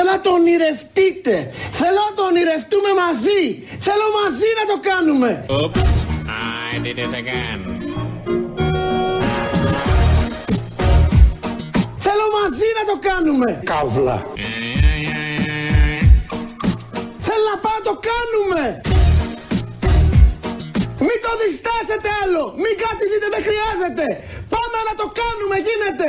Ήθελα να το ονειρευτείτε. Θέλω να το ονειρευτούμε μαζί. Θέλω μαζί να το κάνουμε. Oops, I did it again. Θέλω μαζί να το κάνουμε. Καύλα. Θέλω να πάω να το κάνουμε. Μην το διστάσετε άλλο. Μην κάτι δείτε, δεν χρειάζεται. Πάμε να το κάνουμε, γίνεται.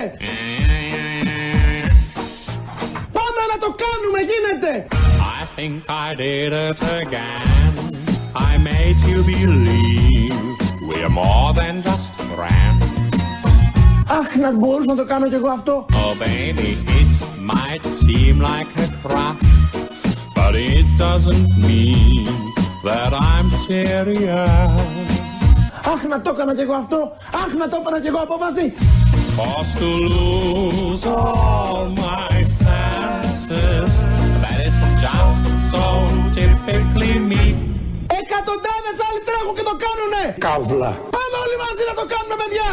Πάμε να το κάνουμε, γίνεται. I think I did it again. I made you believe we're more than just friends. Αχ, να μπορούσα να το κάνω κι εγώ αυτό. Oh baby, it might seem like a crush, but it doesn't mean that I'm serious. Αχ, να το έκανα κι εγώ αυτό. Αχ, να το έκανα κι εγώ απόφαση. Forced to lose all my senses. That is just so typically me. Εκατοντάδες άλλοι τρέχουν και το κάνουνε. Καύλα. Πάμε όλοι μαζί να το κάνουμε, παιδιά.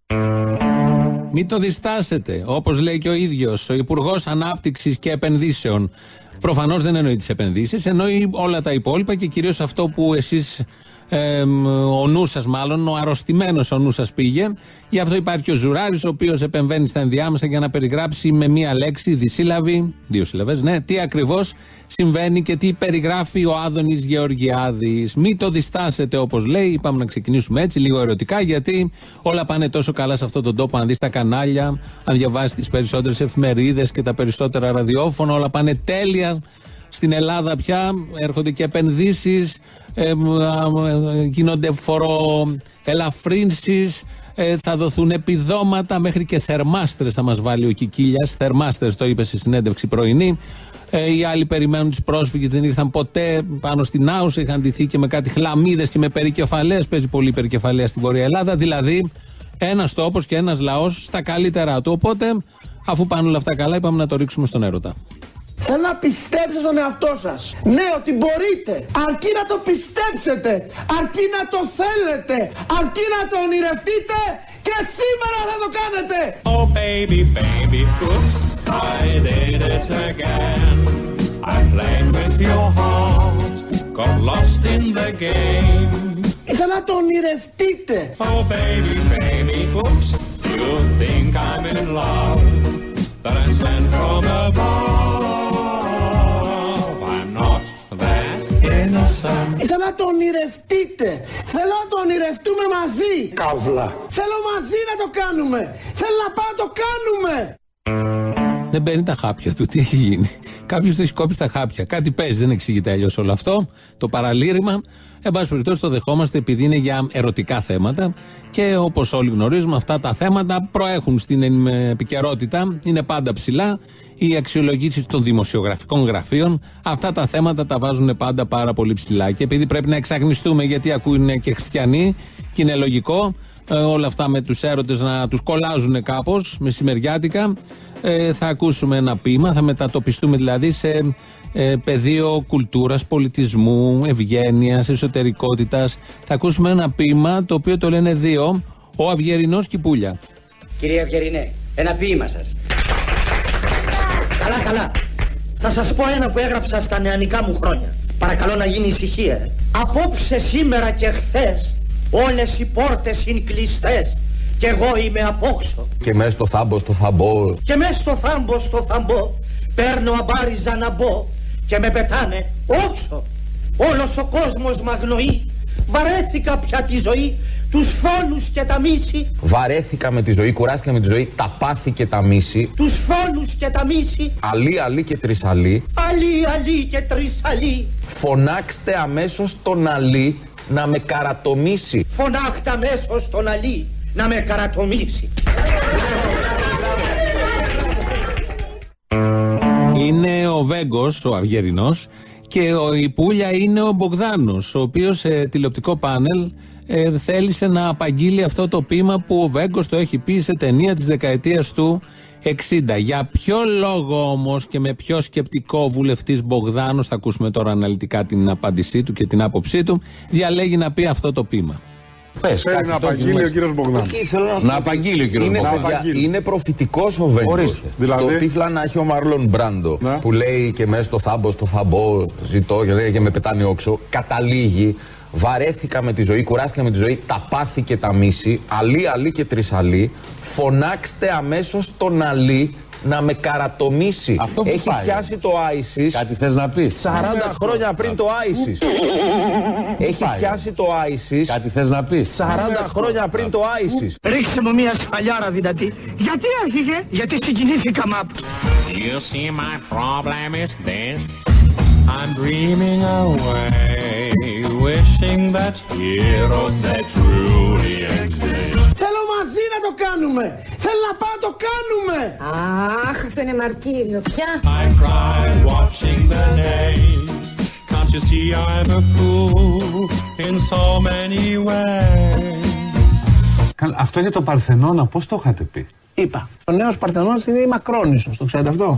Μην το διστάσετε. Όπως λέει και ο ίδιος ο Υπουργός Ανάπτυξης και Επενδύσεων. Προφανώς δεν εννοεί τις επενδύσεις, εννοεί όλα τα υπόλοιπα και κυρίως αυτό που εσείς, ο νους σας μάλλον, ο αρρωστημένος ο νους σας πήγε. Γι' αυτό υπάρχει ο Ζουράρης, ο οποίος επεμβαίνει στα ενδιάμεσα για να περιγράψει με μία λέξη, δισύλλαβη, 2 σύλλαβες, ναι, τι ακριβώς συμβαίνει και τι περιγράφει ο Άδωνης Γεωργιάδης. Μην το διστάσετε, όπως λέει. Είπαμε να ξεκινήσουμε έτσι, λίγο ερωτικά, γιατί όλα πάνε τόσο καλά σε αυτόν τον τόπο. Αν δεις τα κανάλια, αν διαβάσεις τις περισσότερες εφημερίδες και τα περισσότερα ραδιόφωνα, όλα πάνε τέλεια. Στην Ελλάδα πια έρχονται και επενδύσεις, γίνονται φοροελαφρύνσεις, θα δοθούν επιδόματα, μέχρι και θερμάστρες θα μας βάλει ο Κικίλιας. Θερμάστρες, το είπε στη συνέντευξη πρωινή. Οι άλλοι περιμένουν τους πρόσφυγες, δεν ήρθαν ποτέ πάνω στην Άουσα, είχαν ντυθεί και με κάτι χλαμίδες και με περικεφαλές. Παίζει πολύ περικεφαλαία στην Βόρεια Ελλάδα. Δηλαδή, ένας τόπος και ένας λαός στα καλύτερά του. Οπότε, αφού πάνε όλα αυτά καλά, είπαμε να το ρίξουμε στον έρωτα. Θέλω να πιστέψετε στον εαυτό σας. Ναι, ότι μπορείτε. Αρκεί να το πιστέψετε. Αρκεί να το θέλετε. Αρκεί να το ονειρευτείτε. Και σήμερα θα το κάνετε. Oh baby, baby, oops, I did it again. I played with your heart, got lost in the game. Ήθελα να το ονειρευτείτε. Oh baby, baby, oops, you think I'm in love, that I sent from above. I'm not that innocent. Ήθελα να το ονειρευτείτε. Θέλω να το ονειρευτούμε μαζί. Καύλα. Θέλω μαζί να το κάνουμε. Θέλω να πάω να το κάνουμε. Δεν παίρνει τα χάπια του, τι έχει γίνει. Κάποιος το έχει κόψει τα χάπια. Κάτι παίζει, δεν εξηγείται αλλιώς όλο αυτό. Το παραλήρημα. Εν πάση περιπτώσει το δεχόμαστε επειδή είναι για ερωτικά θέματα και όπως όλοι γνωρίζουμε, αυτά τα θέματα προέχουν στην επικαιρότητα, είναι πάντα ψηλά. Οι αξιολογήσεις των δημοσιογραφικών γραφείων αυτά τα θέματα τα βάζουν πάντα πάρα πολύ ψηλά. Και επειδή πρέπει να εξαγνιστούμε, γιατί ακούνε και χριστιανοί, και είναι λογικό όλα αυτά με τους έρωτες να τους κολλάζουν κάπως μεσημεριάτικα, θα ακούσουμε ένα ποίημα, θα μετατοπιστούμε δηλαδή σε πεδίο κουλτούρας, πολιτισμού, ευγένειας, εσωτερικότητας. Θα ακούσουμε ένα ποίημα το οποίο το λένε δύο, ο Αυγερινός Κυπούλια. Κύριε Αυγερινέ, ένα ποίημα σας. Καλά, καλά. Θα σας πω ένα που έγραψα στα νεανικά μου χρόνια. Παρακαλώ να γίνει ησυχία. Απόψε, σήμερα και χθες, όλες οι πόρτες είναι κλειστές. Κι εγώ είμαι απόξω. Και μες στο θάμπο, στο θαμπό. Και μες στο θάμπο, στο θαμπό, παίρνω αμπάριζα να μπω και με πετάνε όξο. Όλος ο κόσμος μ' αγνοεί. Βαρέθηκα πια τη ζωή, τους φόνους και τα μίση. Βαρέθηκα με τη ζωή, κουράστηκα με τη ζωή, τα πάθη και τα μίση. Τους φόνους και τα μίση. Αλή, αλή και τρισαλή. Αλή, αλή και τρισαλή. Φωνάξτε αμέσως τον αλή να με καρατομήσει. Φωνάχτε αμέσως τον αλή να με καρατομήσει. Είναι ο Βέγκος, ο Αυγερινός, και η Πούλια είναι ο Μπογδάνος, ο οποίος σε τηλεοπτικό πάνελ θέλησε να απαγγείλει αυτό το ποίημα που ο Βέγκος το έχει πει σε ταινία της δεκαετίας του 60. Για ποιο λόγο όμως και με ποιο σκεπτικό ο βουλευτής Μπογδάνος, θα ακούσουμε τώρα αναλυτικά την απάντησή του και την άποψή του, διαλέγει να πει αυτό το ποίημα. Θέλει να απαγγείλει ο κύριος Μπογδάνος. Να απαγγείλει ο κύριος Μπογδάνος. Είναι προφητικός ο Βέγκος. Δηλαδή... Στο τύφλα να έχει ο Μάρλον Μπράντο, που λέει και μέσα στο θάμπο, ζητώ και με πετάνε όξο. Καταλήγει, βαρέθηκα με τη ζωή, κουράστηκα με τη ζωή, τα πάθη και τα μίση, αλή και τρισαλή, φωνάξτε αμέσως τον αλή να με καρατομήσει. Έχει πιάσει το ISIS. Κάτι θες να πεις? 40 χρόνια πριν το ISIS. Έχει πιάσει το ISIS. Κάτι θες να πεις? 40 χρόνια πριν το ISIS. Ρίξε μου μια σφαλιάρα δυνατή. Γιατί άρχιγε? Γιατί συγκινήθηκα μ' αυτό. You see my problem is this. I'm dreaming away, wishing that heroes that truly exist. Θέλω μαζί να το κάνουμε. Θέλω να πάω να το κάνουμε. Αχ, αυτό είναι μαρτύριο πια. I cried watching the names. Can't you see I'm a fool in so many ways. Αυτό είναι το Παρθενώνα, πώς το είχατε πει? Είπα, ο νέος Παρθενώνας είναι η Μακρόνισσος, το ξέρετε αυτό?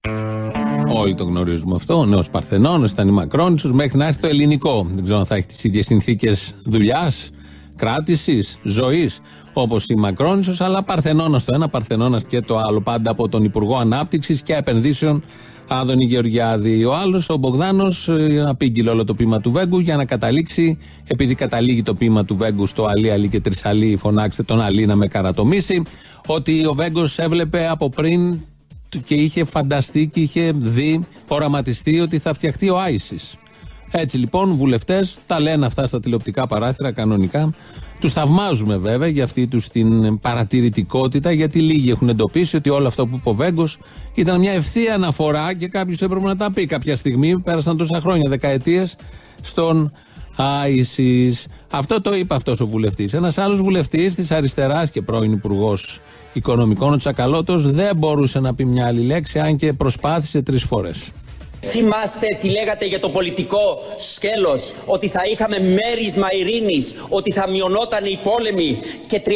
Όλοι το γνωρίζουμε αυτό. Ο νέος Παρθενώνας ήταν η Μακρόνισσος μέχρι να έρθει το ελληνικό. Δεν ξέρω αν θα έχει τις ίδιες συνθήκες δουλειάς, κράτησης, ζωής όπως η Μακρόνισσος, αλλά Παρθενώνας το ένα, Παρθενώνας και το άλλο. Πάντα από τον Υπουργό Ανάπτυξης και Επενδύσεων Άδωνη Γεωργιάδη. Ο άλλος, ο Μπογδάνος, απήγγειλε όλο το ποίημα του Βέγκου για να καταλήξει, επειδή καταλήγει το ποίημα του Βέγκου στο αλή και τρισαλή, φωνάξτε τον αλή να με καρατομήσει, ότι ο Βέγκος έβλεπε από πριν και είχε φανταστεί και είχε δει, οραματιστεί ότι θα φτιαχτεί ο ISIS. Έτσι λοιπόν, βουλευτές τα λένε αυτά στα τηλεοπτικά παράθυρα κανονικά. Τους θαυμάζουμε βέβαια για αυτή τους την παρατηρητικότητα, γιατί λίγοι έχουν εντοπίσει ότι όλο αυτό που είπε ο Βέγκος ήταν μια ευθεία αναφορά και κάποιος έπρεπε να τα πει κάποια στιγμή. Πέρασαν τόσα χρόνια, δεκαετίες, στον ISIS. Αυτό το είπε αυτός ο βουλευτής. Ένας άλλος βουλευτής της αριστεράς και πρώην υπουργός οικονομικών, ο Τσακαλώτος, δεν μπορούσε να πει μια άλλη λέξη, αν και προσπάθησε 3 φορές. Θυμάστε τι λέγατε για το πολιτικό σκέλος, ότι θα είχαμε μέρισμα ειρήνης, ότι θα μειωνόταν οι πόλεμοι, και 30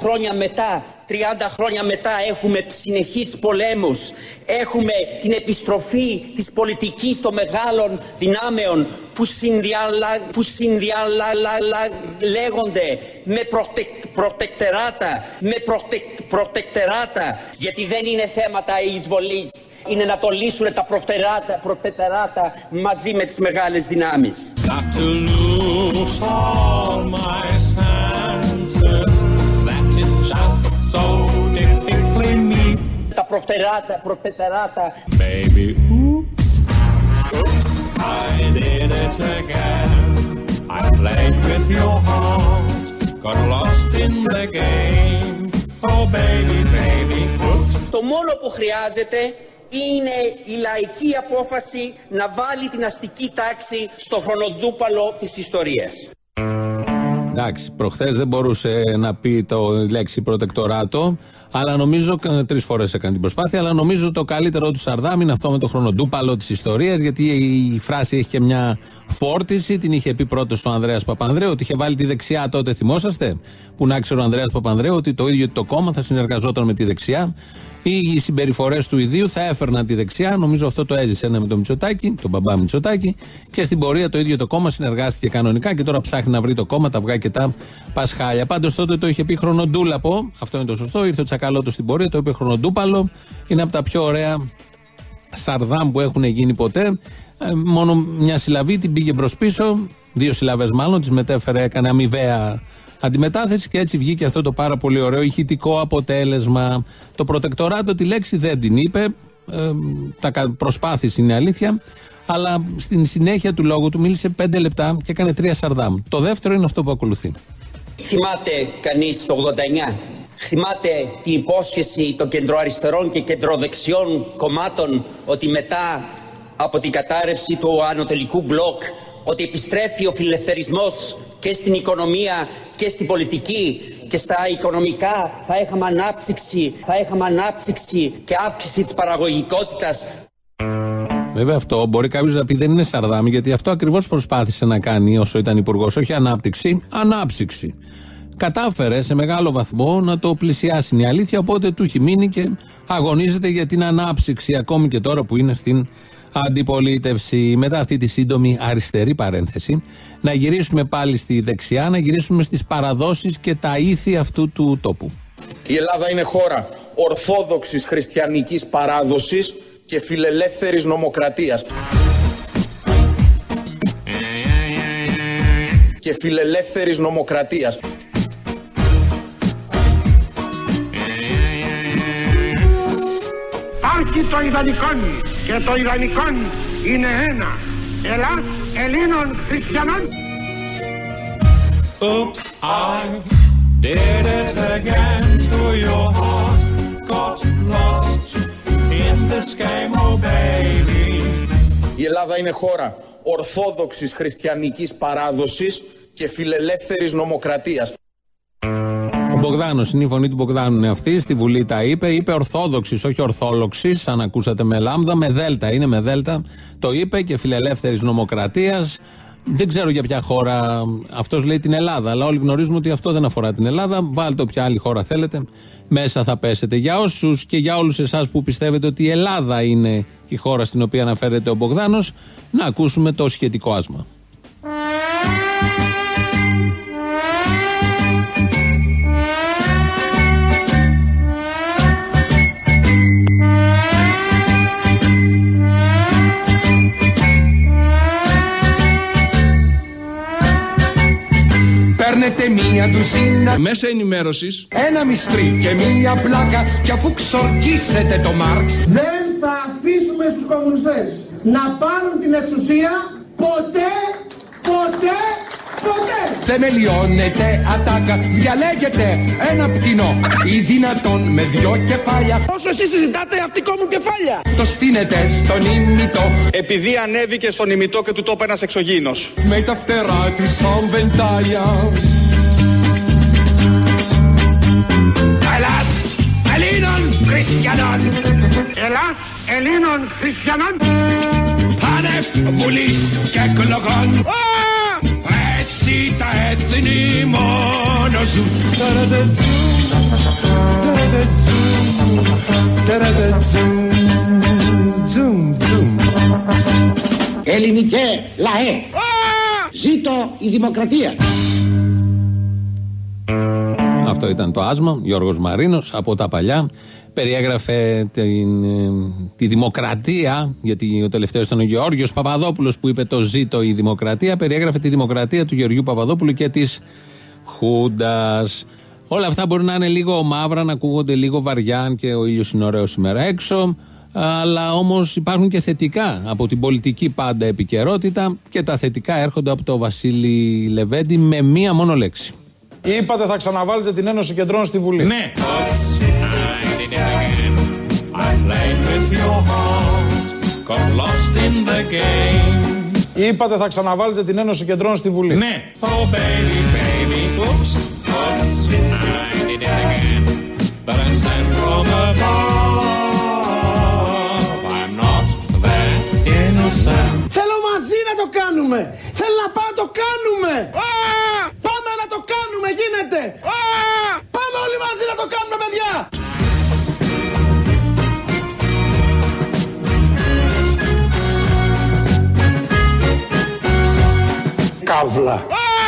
χρόνια μετά έχουμε συνεχείς πολέμους, έχουμε την επιστροφή της πολιτικής των μεγάλων δυνάμεων που λέγονται με προτεκτεράτα, γιατί δεν είναι θέματα εισβολής, είναι να το λύσουν τα προτεκτεράτα μαζί με τις μεγάλες δυνάμεις. Τα προτεκτεράτα. Baby, oops, I did it again. I played with your heart, got lost in the game. Oh baby, oops. Το μόνο που χρειάζεται είναι η λαϊκή απόφαση να βάλει την αστική τάξη στο χρονοτούπαλο της ιστορίας. Εντάξει, προχθές δεν μπορούσε να πει το λέξη προτεκτοράτο, αλλά νομίζω, 3 φορές έκανε την προσπάθεια, αλλά νομίζω το καλύτερο του Σαρδάμ είναι αυτό με το χρονοτούπαλο της ιστορίας, γιατί η φράση έχει και μια φόρτιση, την είχε πει πρώτος ο Ανδρέας Παπανδρέου, ότι είχε βάλει τη δεξιά τότε, θυμόσαστε, που να ξέρει ο Ανδρέας Παπανδρέου ότι το ίδιο το κόμμα θα συνεργαζόταν με τη δεξιά. Οι συμπεριφορές του ιδίου θα έφερναν τη δεξιά. Νομίζω αυτό το έζησε με τον Μητσοτάκη, τον μπαμπά Μητσοτάκη, και στην πορεία το ίδιο το κόμμα συνεργάστηκε κανονικά και τώρα ψάχνει να βρει το κόμμα, τα βγάζει και τα πασχάλια. Πάντως τότε το είχε πει χρονοτούλαπο, αυτό είναι το σωστό. Ήρθε ο Τσακαλώτος στην πορεία, το είπε χρονοτούπαλο. Είναι από τα πιο ωραία Σαρδάμ που έχουν γίνει ποτέ. Μόνο μια συλλαβή την πήγε μπρος πίσω, 2 συλλαβές μάλλον, τις μετέφερε, έκανε αμοιβαία αντιμετάθεση και έτσι βγήκε αυτό το πάρα πολύ ωραίο ηχητικό αποτέλεσμα. Το προτεκτοράτο τη λέξη δεν την είπε, προσπάθησε, είναι αλήθεια, αλλά στην συνέχεια του λόγου του μίλησε 5 λεπτά και έκανε 3 Σαρδάμ. Το δεύτερο είναι αυτό που ακολουθεί. Θυμάται κανείς το 89? Θυμάται την υπόσχεση των κεντροαριστερών και κεντροδεξιών κομμάτων ότι μετά από την κατάρρευση του ανατολικού μπλοκ ότι επιστρέφει ο φιλελευθερισμός και στην οικονομία και στην πολιτική, και στα οικονομικά θα είχαμε ανάπτυξη και αύξηση της παραγωγικότητας. Βέβαια αυτό μπορεί κάποιος να πει δεν είναι Σαρδάμ, γιατί αυτό ακριβώς προσπάθησε να κάνει όσο ήταν υπουργός, όχι ανάπτυξη, ανάψυξη. κατάφερε σε μεγάλο βαθμό να το πλησιάσει, η αλήθεια, οπότε του έχει μείνει και αγωνίζεται για την ανάψυξη ακόμη και τώρα που είναι στην αντιπολίτευση. Μετά αυτή τη σύντομη αριστερή παρένθεση, να γυρίσουμε πάλι στη δεξιά, να γυρίσουμε στις παραδόσεις και τα ήθη αυτού του τόπου. Η Ελλάδα είναι χώρα ορθόδοξης χριστιανικής παράδοσης και φιλελεύθερης νομοκρατίας. Και φιλελεύθερης νομοκρατίας. Υπάρχει το ιδανικόν και το ιδανικόν είναι ένα. Ελλάς Ελλήνων χριστιανών. Oops, I did it again to your heart. Got lost in this game, oh baby. Η Ελλάδα είναι χώρα ορθόδοξης χριστιανικής παράδοσης και φιλελεύθερης νομοκρατίας. Ο Μπογδάνος, είναι η φωνή του Μπογδάνου είναι αυτή, στη Βουλή τα είπε ορθόδοξης, όχι ορθόλοξης, αν ακούσατε με λάμδα, με δέλτα, είναι με δέλτα, το είπε, και φιλελεύθερης νομοκρατίας. Δεν ξέρω για ποια χώρα, αυτός λέει την Ελλάδα, αλλά όλοι γνωρίζουμε ότι αυτό δεν αφορά την Ελλάδα. Βάλτε όποια άλλη χώρα θέλετε, μέσα θα πέσετε. Για όσους και για όλους εσάς που πιστεύετε ότι η Ελλάδα είναι η χώρα στην οποία αναφέρεται ο Μπογδάνος, να ακούσουμε το σχετικό άσμα. Παίρνετε μία ντουζίνα μέσα ενημέρωσης, ένα μυστρί και μία πλάκα, και αφού ξορκίσετε το Μάρξ, δεν θα αφήσουμε στους κομμουνιστές να πάρουν την εξουσία ποτέ. Θεμελιώνεται ατάκα, διαλέγετε ένα πτηνό ή δυνατόν με δυο κεφάλια. Όσο εσείς συζητάτε αυτικό μου κεφάλια, το στείνετε στον ημιτό, επειδή ανέβηκε στον ημιτό και του το είπε ένας εξωγήινος. με τα φτερά του σαν βεντάλια. Ελλάς Ελλήνων χριστιανών. Ελλάς Ελλήνων χριστιανών. Άνευ βουλής και εκλογών. Έτσι τα έθνη μόνο ζουν. Ελληνικέ λαέ, ζήτω η δημοκρατία. Αυτό ήταν το άσμα, Γιώργος Μαρίνος από τα παλιά. Περιέγραφε τη δημοκρατία, γιατί ο τελευταίος ήταν ο Γεώργιος Παπαδόπουλος που είπε το ζήτω η δημοκρατία. Περιέγραφε τη δημοκρατία του Γεωργιού Παπαδόπουλου και της Χούντας. Όλα αυτά μπορεί να είναι λίγο μαύρα, να ακούγονται λίγο βαριά, αν και ο ήλιος είναι ωραίος σήμερα έξω. Αλλά όμως υπάρχουν και θετικά από την πολιτική πάντα επικαιρότητα, και τα θετικά έρχονται από το Βασίλη Λεβέντη με μία μόνο λέξη. Είπατε θα ξαναβάλετε την Ένωση Κεντρών στη Βουλή. Ναι. Είπατε θα ξαναβάλετε την Ένωση Κεντρών στη Βουλή. Ναι. Oh baby, baby, oops, oops, I did it again. But I stand from above, I'm not that innocent. Θέλω μαζί να το κάνουμε. Θέλω να πάω να το κάνουμε. Πάμε να το κάνουμε, γίνεται. Πάμε όλοι μαζί να το κάνουμε, παιδιά. Καύλα.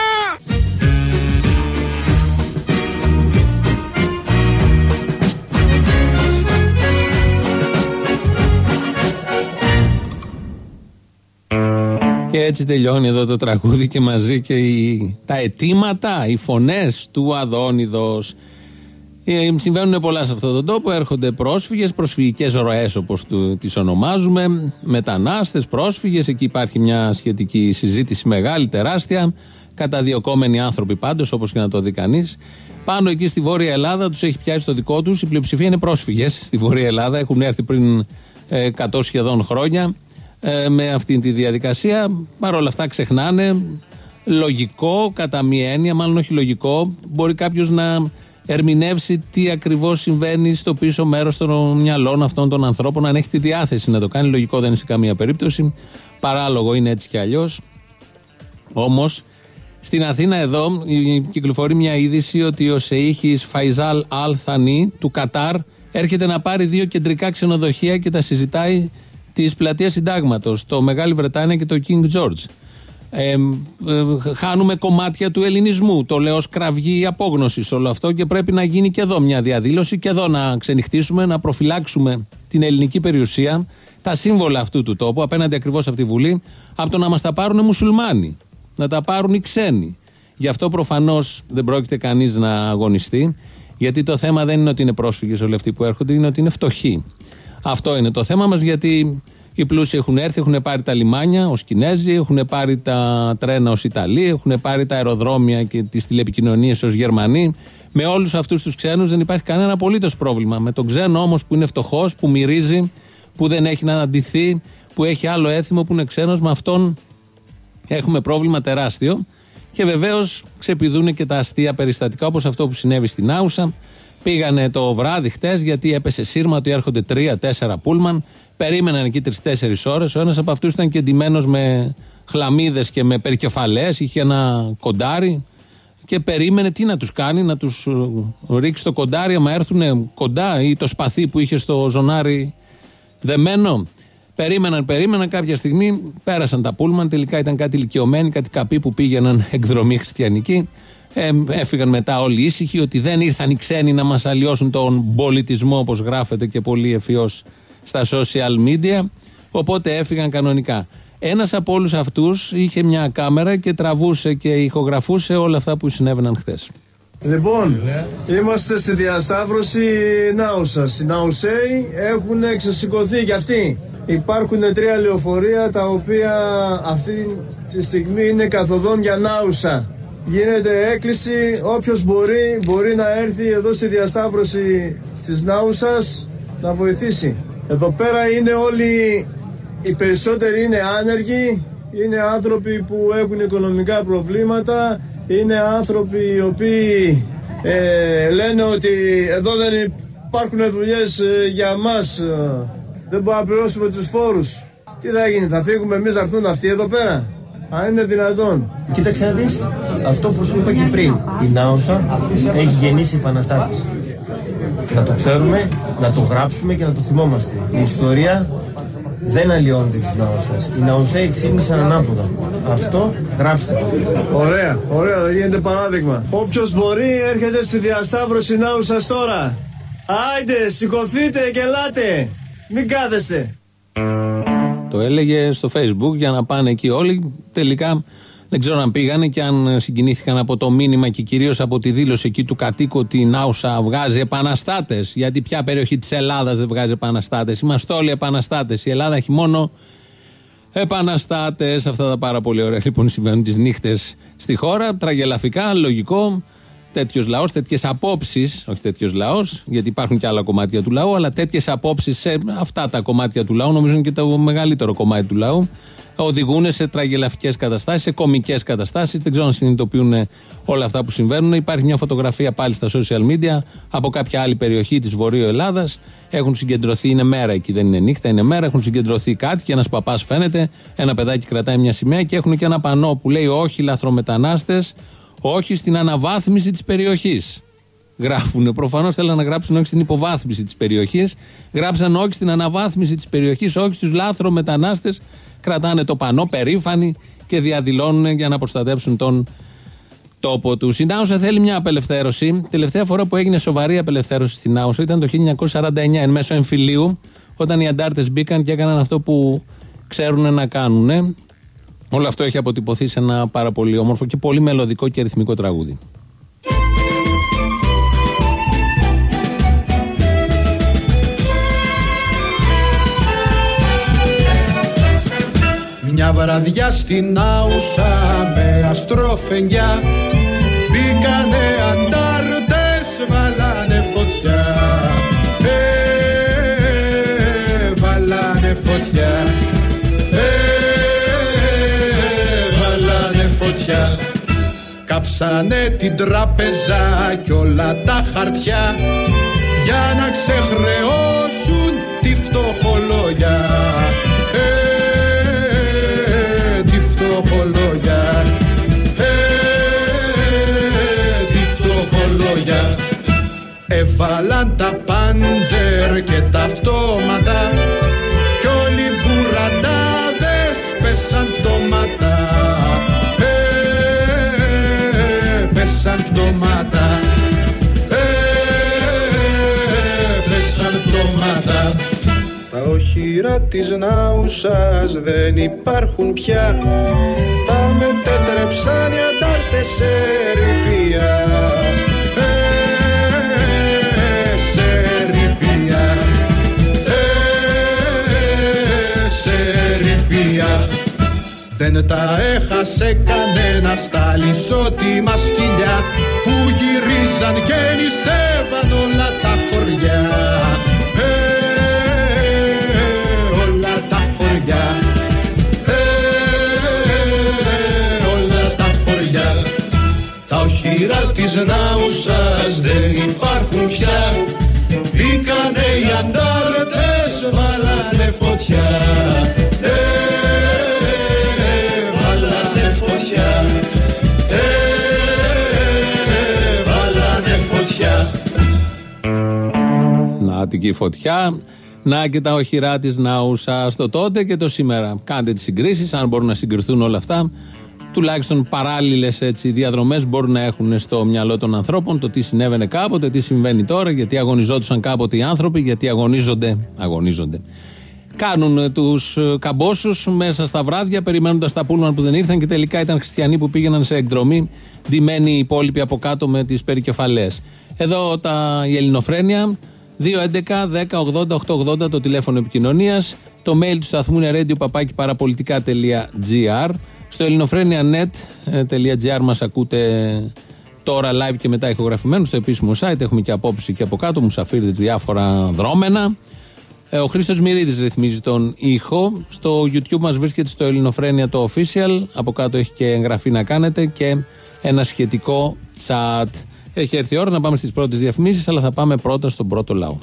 Και έτσι τελειώνει εδώ το τραγούδι και μαζί και τα αιτήματα, οι φωνές του Αδόνιδος. Συμβαίνουν πολλά σε αυτόν τον τόπο, έρχονται πρόσφυγες, προσφυγικές ροές όπως τις ονομάζουμε, μετανάστες, πρόσφυγες, εκεί υπάρχει μια σχετική συζήτηση μεγάλη, τεράστια, καταδιωκόμενοι άνθρωποι πάντως, όπως και να το δει κανείς. Πάνω εκεί στη Βόρεια Ελλάδα τους έχει πιάσει το δικό τους, η πλειοψηφία είναι πρόσφυγες στη Βόρεια Ελλάδα, έχουν έρθει πριν 100 σχεδόν χρόνια με αυτή τη διαδικασία. Παρ' όλα αυτά ξεχνάνε, λογικό κατά μία έννοια, μάλλον όχι λογικό, μπορεί κάποιος να ερμηνεύσει τι ακριβώς συμβαίνει στο πίσω μέρος των μυαλών αυτών των ανθρώπων, αν έχει τη διάθεση να το κάνει. Λογικό δεν είναι σε καμία περίπτωση, παράλογο είναι έτσι κι αλλιώς. Όμως Στην Αθήνα εδώ κυκλοφορεί μια είδηση ότι ο Σεΐχης Φαϊζάλ Αλ Θανί του Κατάρ έρχεται να πάρει 2 κεντρικά ξενοδοχεία και τα συζητάει της Πλατείας Συντάγματος, το Μεγάλη Βρετάνια και το King George. Χάνουμε κομμάτια του ελληνισμού, το λέω ως κραυγή απόγνωσης όλο αυτό, και πρέπει να γίνει και εδώ μια διαδήλωση και εδώ να ξενυχτήσουμε, να προφυλάξουμε την ελληνική περιουσία, τα σύμβολα αυτού του τόπου απέναντι ακριβώς από τη Βουλή, από το να μας τα πάρουν μουσουλμάνοι, να τα πάρουν οι ξένοι. Γι' αυτό προφανώς δεν πρόκειται κανείς να αγωνιστεί, γιατί το θέμα δεν είναι ότι είναι πρόσφυγες όλοι αυτοί που έρχονται, είναι ότι είναι φτωχοί. Αυτό είναι το θέμα μας, γιατί οι πλούσιοι έχουν έρθει, έχουν πάρει τα λιμάνια ως Κινέζοι, έχουν πάρει τα τρένα ως Ιταλοί, έχουν πάρει τα αεροδρόμια και τις τηλεπικοινωνίες ως Γερμανοί. Με όλους αυτούς τους ξένους δεν υπάρχει κανένα απολύτως πρόβλημα. Με τον ξένο όμως που είναι φτωχός, που μυρίζει, που δεν έχει να αντιθεί, που έχει άλλο έθιμο, που είναι ξένος, με αυτόν έχουμε πρόβλημα τεράστιο. Και βεβαίως ξεπηδούν και τα αστεία περιστατικά, όπως αυτό που συνέβη στην Άουσα. Πήγανε το βράδυ χτες, γιατί έπεσε σύρμα ότι έρχονται 3-4 πούλμαν. Περίμεναν εκεί 3-4 ώρες. Ο ένας από αυτούς ήταν και ντυμένος με χλαμίδες και με περικεφαλές. Είχε ένα κοντάρι και περίμενε τι να τους κάνει, να τους ρίξει το κοντάρι άμα έρθουν κοντά, ή το σπαθί που είχε στο ζωνάρι δεμένο. Περίμεναν κάποια στιγμή, πέρασαν τα πούλμαν. Τελικά ήταν κάτι ηλικιωμένοι, κάτι καπί που πήγαιναν εκδρομή χριστιανική. Έφυγαν μετά όλοι ήσυχοι ότι δεν ήρθαν οι ξένοι να μας αλλοιώσουν τον πολιτισμό, όπως γράφεται και πολύ ευφυώς στα social media. Οπότε έφυγαν κανονικά. Ένας από όλους αυτούς είχε μια κάμερα και τραβούσε και ηχογραφούσε όλα αυτά που συνέβαιναν χθες. Λοιπόν, είμαστε στη διασταύρωση Νάουσας. Οι Ναουσαίοι έχουν ξεσηκωθεί κι αυτοί. Υπάρχουν 3 λεωφορεία τα οποία αυτή τη στιγμή είναι καθοδόν για Νάουσα. Γίνεται έκκληση, όποιος μπορεί να έρθει εδώ στη διασταύρωση της Νάουσας να βοηθήσει. Εδώ πέρα είναι όλοι, οι περισσότεροι είναι άνεργοι, είναι άνθρωποι που έχουν οικονομικά προβλήματα, είναι άνθρωποι οι οποίοι λένε ότι εδώ δεν υπάρχουν δουλειές για μας, δεν μπορούμε να πληρώσουμε τους φόρους. Τι θα γίνει, θα φύγουμε εμείς, να έρθουν αυτοί εδώ πέρα? Αν είναι δυνατόν. Κοίταξε να δεις, αυτό που σου είπα και πριν, η Νάουσα έχει γεννήσει επαναστάτες. Να το ξέρουμε, να το γράψουμε και να το θυμόμαστε. Η ιστορία δεν αλλοιώνεται της Νάουσας. Οι Ναουσαίοι ξύπνησαν ανάποδα. Αυτό γράψτε το. Ωραία, δεν γίνεται παράδειγμα. Όποιος μπορεί έρχεται στη διασταύρωση Νάουσας τώρα. Άιντε, σηκωθείτε και ελάτε. Μην κάθεστε. Το έλεγε στο Facebook για να πάνε εκεί όλοι. Τελικά δεν ξέρω αν πήγανε και αν συγκινήθηκαν από το μήνυμα και κυρίως από τη δήλωση εκεί του κατοίκου ότι η Νάουσα βγάζει επαναστάτες. Γιατί ποια περιοχή της Ελλάδας δεν βγάζει επαναστάτες? Είμαστε όλοι επαναστάτες. Η Ελλάδα έχει μόνο επαναστάτες. Αυτά τα πάρα πολύ ωραία λοιπόν συμβαίνουν τις νύχτες στη χώρα. Τραγελαφικά, λογικό. Τέτοιος λαός, τέτοιες απόψεις, όχι τέτοιος λαός, γιατί υπάρχουν και άλλα κομμάτια του λαού, αλλά τέτοιες απόψεις σε αυτά τα κομμάτια του λαού, νομίζω και το μεγαλύτερο κομμάτι του λαού, οδηγούν σε τραγελαφικές καταστάσεις, σε κωμικές καταστάσεις. Δεν ξέρω αν συνειδητοποιούν όλα αυτά που συμβαίνουν. Υπάρχει μια φωτογραφία πάλι στα social media από κάποια άλλη περιοχή της Βορείου Ελλάδας. Έχουν συγκεντρωθεί, είναι μέρα εκεί, δεν είναι νύχτα, είναι μέρα. Έχουν συγκεντρωθεί κάτι και ένας παπάς φαίνεται, ένα παιδάκι κρατάει μια σημαία και έχουν και ένα πανό που λέει όχι λαθρομετανάστες. Όχι στην αναβάθμιση της περιοχής. Γράφουνε. Προφανώς θέλουν να γράψουν όχι στην υποβάθμιση της περιοχής. Γράψαν όχι στην αναβάθμιση της περιοχής, όχι στους λάθρομετανάστες. Κρατάνε το πανό περήφανοι και διαδηλώνουν για να προστατέψουν τον τόπο τους. Η Νάουσα θέλει μια απελευθέρωση. Τελευταία φορά που έγινε σοβαρή απελευθέρωση στην Νάουσα ήταν το 1949, εν μέσω εμφυλίου, όταν οι αντάρτες μπήκαν και έκαναν αυτό που ξέρουν να κάνουν. Όλο αυτό έχει αποτυπωθεί σε ένα πάρα πολύ όμορφο και πολύ μελωδικό και ρυθμικό τραγούδι. Μια βραδιά στην Άουσα με αστροφενιά μπήκανε αντάρτες, βάλανε φωτιά, βάλανε φωτιά, βάλανε φωτιά. Κάψανε την τράπεζα κι όλα τα χαρτιά για να ξεχρεώσουν τη φτωχολόγια. Τη φτωχολόγια. έβαλαν τα πάντζερ και τα αυτόματα κι όλοι οι μπουραντάδες πέσαν πτώματα. Πέσαν πτώματα. Πέσαν πτώματα. Τα οχυρά της Νάουσας δεν υπάρχουν πια. Τα μετέτρεψαν οι αντάρτες σε ρηπία. Δεν τα έχασε κανένα στα λισότιμα σκυλιά που γυρίζαν και νηστεύαν όλα τα χωριά. Όλα τα χωριά. Όλα τα χωριά. Τα οχυρά της Νάουσας δεν υπάρχουν πια. Μπήκανε οι αντάρτες, βάλανε φωτιά. Να την φωτιά, να και τα οχυρά της Νάουσα στο τότε και το σήμερα. Κάντε τις συγκρίσεις, αν μπορούν να συγκριθούν όλα αυτά. Τουλάχιστον παράλληλες διαδρομές μπορούν να έχουν στο μυαλό των ανθρώπων το τι συνέβαινε κάποτε, τι συμβαίνει τώρα, γιατί αγωνιζόντουσαν κάποτε οι άνθρωποι, γιατί αγωνίζονται. Κάνουν τους καμπόσους μέσα στα βράδια, περιμένοντας τα πούλμαν που δεν ήρθαν και τελικά ήταν χριστιανοί που πήγαιναν σε εκδρομή, ντυμένοι οι υπόλοιποι από κάτω με τις περικεφαλές. Εδώ η Ελληνοφρένεια, 211-10-80-880 το τηλέφωνο επικοινωνίας, το mail του σταθμού είναι radio@parapolitica.gr, στο ελληνοφρένια.net.gr μας ακούτε τώρα live και μετά ηχογραφημένο, στο επίσημο site έχουμε και απόψη και από κάτω, μουσαφίριδες, διάφορα δρόμενα. Ο Χρήστος Μυρίδης ρυθμίζει τον ήχο. Στο YouTube μας βρίσκεται στο Ελληνοφρένια το official. Από κάτω έχει και εγγραφή να κάνετε και ένα σχετικό chat. Έχει έρθει η ώρα να πάμε στις πρώτες διαφημίσεις, αλλά θα πάμε πρώτα στον πρώτο λαό.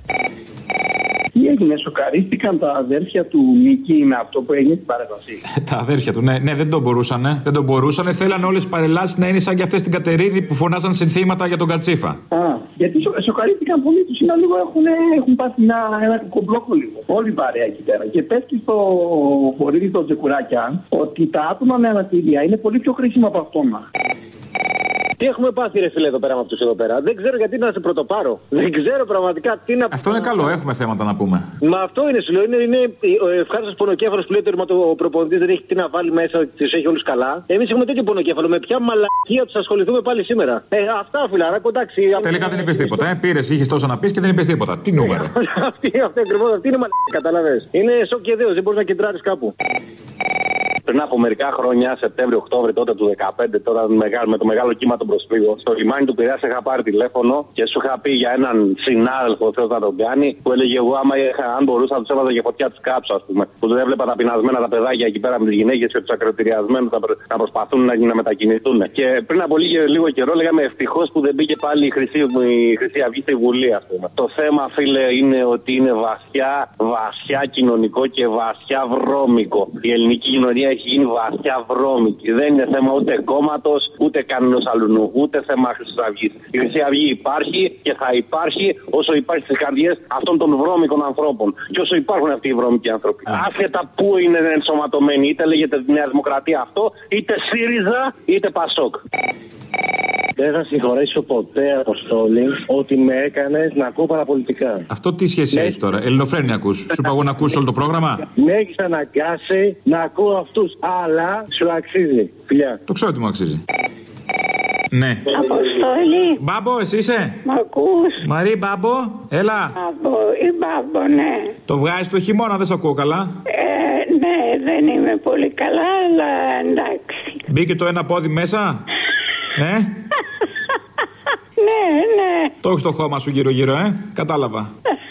Τι έγινε, σοκαρίστηκαν τα αδέρφια του Νίκη με αυτό που έγινε στην παρέμβαση? Τα αδέρφια του, ναι, δεν τον μπορούσαν. Δεν τον μπορούσαν. Θέλανε όλες τις παρελάσεις να είναι σαν και αυτές στην Κατερίνη που φωνάζαν συνθήματα για τον Κατσίφα. Γιατί σοκαρίστηκαν πολύ του. Είναι λίγο έχουν πάθει ένα κομπλόκο λίγο. Όλη η παρέα εκεί πέρα. Και πέφτει στο Βορύδι το Τζεκουράκια ότι τα άτομα με αναπηρία είναι πολύ πιο χρήσιμα από αυτόνα. Τι έχουμε πάθει, ρε φίλε, εδώ πέρα με αυτούς εδώ πέρα? Δεν ξέρω γιατί να σε πρωτοπάρω. Δεν ξέρω πραγματικά τι να. Αυτό είναι καλό, έχουμε θέματα να πούμε. Μα αυτό είναι, σου λέω. Είναι ο ευχάριστος πονοκέφαλος που λέει ο προπονητής δεν έχει τι να βάλει μέσα, τους έχει όλους καλά. Εμείς έχουμε τέτοιο πονοκέφαλο. Με ποια μαλακία τους ασχοληθούμε πάλι σήμερα? Αυτά, φιλαράκο, εντάξει. Τελικά δεν είπες τίποτα. Πήρες, είχες τόσο να πεις και δεν είπες τίποτα. Τι νούμερο? Αυτή ακριβώς, αυτή είναι μαλακία, καταλαβες. Είναι σοκ και δέος, δεν μπορείς να κεντράρεις κάπου. Πριν από μερικά χρόνια, Σεπτέμβριο-Οκτώβριο τότε του 2015, τώρα με το μεγάλο κύμα των προσφύγων, στο λιμάνι του Πειραιά είχα πάρει τηλέφωνο και σου είχα πει για έναν συνάδελφο, Θεός να τον κάνει, που έλεγε εγώ αν μπορούσα να του έβαζα για φωτιά του κάψω, α πούμε. Που δεν έβλεπα τα πεινασμένα τα παιδάκια εκεί πέρα με τις γυναίκες και τους ακροτηριασμένους να προσπαθούν να μετακινηθούν. Και πριν από λίγο καιρό λέγαμε ευτυχώς που δεν μπήκε πάλι η Χρυσή Αυγή στη Βουλή, α πούμε. Το θέμα, φίλε, είναι ότι είναι βαθιά κοινωνικό και βαθιά βρώμικο. Η ελληνική κοινωνία έχει γίνει βαθιά βρώμικη. Δεν είναι θέμα ούτε κόμματος, ούτε κανένας αλλού, ούτε θέμα Χρυσής Αυγής. Η Χρυσή Αυγή υπάρχει και θα υπάρχει όσο υπάρχει στις καρδιές αυτών των βρώμικων ανθρώπων. Και όσο υπάρχουν αυτοί οι βρώμικοι άνθρωποι. Άσχετα πού είναι ενσωματωμένοι, είτε λέγεται Νέα Δημοκρατία αυτό, είτε ΣΥΡΙΖΑ, είτε ΠΑΣΟΚ. Δεν θα συγχωρήσω ποτέ, Αποστόλη, ότι με έκανες να ακούω παραπολιτικά. Αυτό τι σχέση έχει τώρα? Ελληνοφρένεια ακούς? Σου είπα εγώ να ακούσεις όλο το πρόγραμμα? Με έχεις αναγκάσει να ακούω αυτούς, αλλά σου αξίζει. Φιλιά. Το ξέρω ότι μου αξίζει. Ναι. Αποστόλη. Μπάμπο, εσύ είσαι? Μ' ακούς? Μαρή, Μπάμπο, έλα. Μπάμπο, ναι. Το βγάζεις το χειμώνα, δεν σε ακούω καλά. Ναι, δεν είμαι πολύ καλά, αλλά εντάξει. Μπήκε το ένα πόδι μέσα? Ναι. Ναι. Το έχεις στο χώμα σου γύρω-γύρω, κατάλαβα.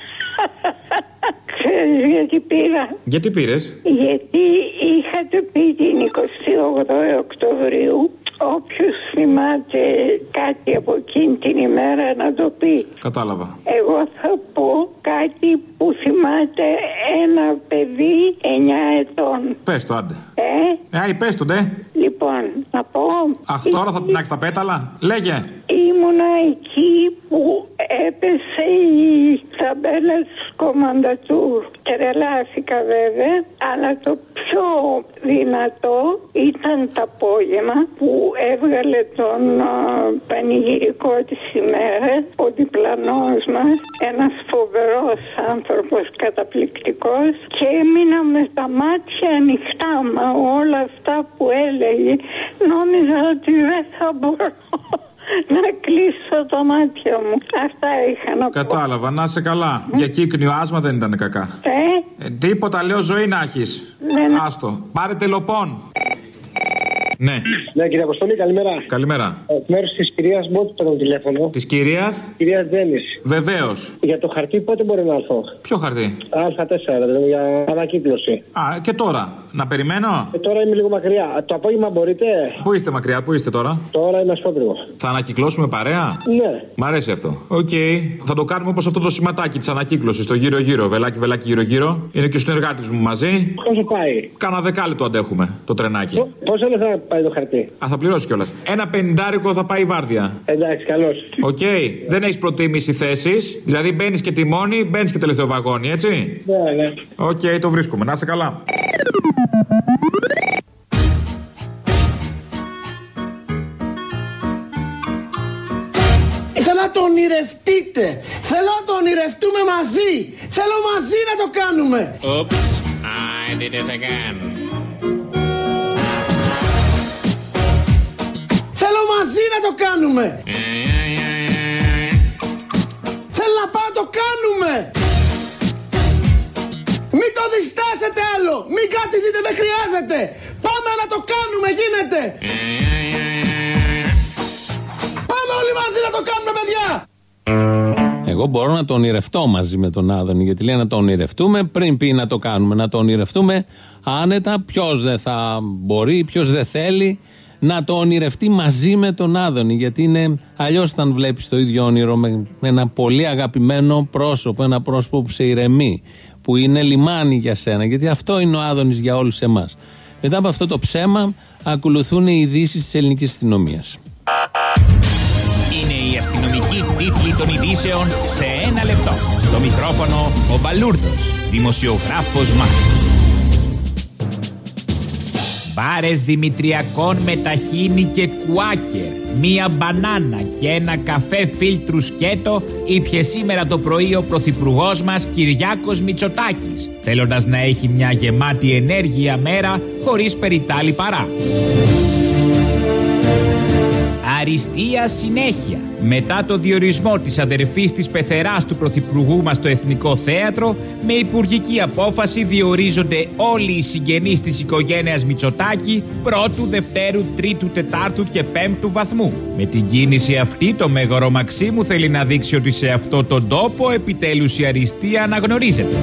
Ξέρεις γιατί πήρα? Γιατί πήρες? Γιατί είχατε πει την 28 Οκτωβρίου όποιος θυμάται κάτι από εκείνη την ημέρα να το πει. Κατάλαβα. Εγώ θα πω κάτι που θυμάται ένα παιδί 9 ετών. Πες το, άντε. Πες το, ντε. Λοιπόν, να πω. Αχ, τώρα θα πεινάξεις τα πέταλα. Λέγε. Ήμουνα εκεί που έπεσε οι ταμπέλες κομμαντατούρ. Τρελάθηκα βέβαια, αλλά το πιο δυνατό ήταν το απόγευμα που έβγαλε τον πανηγυρικό της ημέρας ο διπλανός μας, ένας φοβερός άνθρωπος, καταπληκτικός, και έμεινα με τα μάτια ανοιχτά. Μα όλα αυτά που έλεγε νόμιζα ότι δεν θα μπορώ να κλείσω τα μάτια μου. Αυτά είχα να πω. Κατάλαβα, να είσαι καλά. Για κύκνιο άσμα δεν ήταν κακά. Τίποτα, λέω, ζωή να έχεις. Άστο. Πάρε τελοπών. Ναι. Ναι, κύριε Αποστολή, καλημέρα. Καλημέρα. Εκ μέρους της κυρίας Μπότου παίρνω τηλέφωνο. Της κυρίας? Κυρίας Ντένις. Βεβαίως. Για το χαρτί πότε μπορεί να έρθω? Ποιο χαρτί? Α4, δηλαδή για ανακύκλωση. Α, και τώρα. Να περιμένω. Τώρα είμαι λίγο μακριά. Το απόγευμα μπορείτε? Πού είστε μακριά, πού είστε τώρα? Τώρα είμαι Ασπότριγο. Θα ανακυκλώσουμε παρέα? Ναι. Μ' αρέσει αυτό. Οκ. Θα το κάνουμε όπως αυτό το σηματάκι της ανακύκλωσης. Το γύρω-γύρω. Βελάκι, γύρω-γύρω. Είναι και ο συνεργάτης μου μαζί. Πόσο πάει? Κάνα δεκάλεπτο αντέχουμε το τρενάκι. Πόσο λεπτά θα πάει το χαρτί? Α, θα πληρώσει κιόλας. Ένα 50 θα πάει η βάρδια. Εντάξει, καλώς. Οκ. Δεν έχεις προτίμηση θέσης. Δηλαδή μπαίνεις και τιμόνι, μπαίνεις και τελευταίο βαγόνι, έτσι. Ναι, ναι. Οκ, το βρίσκουμε. Να είσαι καλά. Θέλω να το ονειρευτείτε. Θέλω να το ονειρευτούμε μαζί. Θέλω μαζί να το κάνουμε. Oops, I did it again. Θέλω μαζί να το κάνουμε. Θέλω να πάω να το κάνουμε. Μην το διστάσετε άλλο. Μην κάτι δείτε, δεν χρειάζεται. Πάμε να το κάνουμε, γίνεται. Πάμε όλοι μαζί να το κάνουμε, παιδιά. Εγώ μπορώ να το ονειρευτώ μαζί με τον Άδωνη, γιατί λέει να το ονειρευτούμε πριν πει να το κάνουμε. Να το ονειρευτούμε άνετα. Ποιος δεν θα μπορεί, ποιος δεν θέλει να το ονειρευτεί μαζί με τον Άδωνη, γιατί είναι αλλιώς όταν βλέπεις το ίδιο όνειρο με ένα πολύ αγαπημένο πρόσωπο, ένα πρόσωπο που σε ηρεμεί, που είναι λιμάνι για σένα, γιατί αυτό είναι ο Άδωνης για όλους εμάς. Μετά από αυτό το ψέμα ακολουθούν οι ειδήσεις της ελληνικής αστυνομίας. Είναι η αστυνομική τίτλη των ειδήσεων σε ένα λεπτό. Στο μικρόφωνο ο Μπαλούρδος, δημοσιογράφος Μάρκος. Μπάρες Δημητριακών με ταχίνι και κουάκερ, μία μπανάνα και ένα καφέ φίλτρου σκέτο ήπιε σήμερα το πρωί ο πρωθυπουργός μας Κυριάκος Μητσοτάκης, θέλοντας να έχει μια γεμάτη ενέργεια μέρα χωρίς περιττά λιπαρά. Αριστεία συνέχεια. Μετά το διορισμό της αδερφής της πεθεράς του πρωθυπουργού μας στο Εθνικό Θέατρο, με υπουργική απόφαση διορίζονται όλοι οι συγγενείς της οικογένειας Μητσοτάκη πρώτου, δευτέρου, τρίτου, τετάρτου και πέμπτου βαθμού. Με την κίνηση αυτή το Μέγορο Μαξίμου θέλει να δείξει ότι σε αυτό τον τόπο επιτέλους η αριστεία αναγνωρίζεται.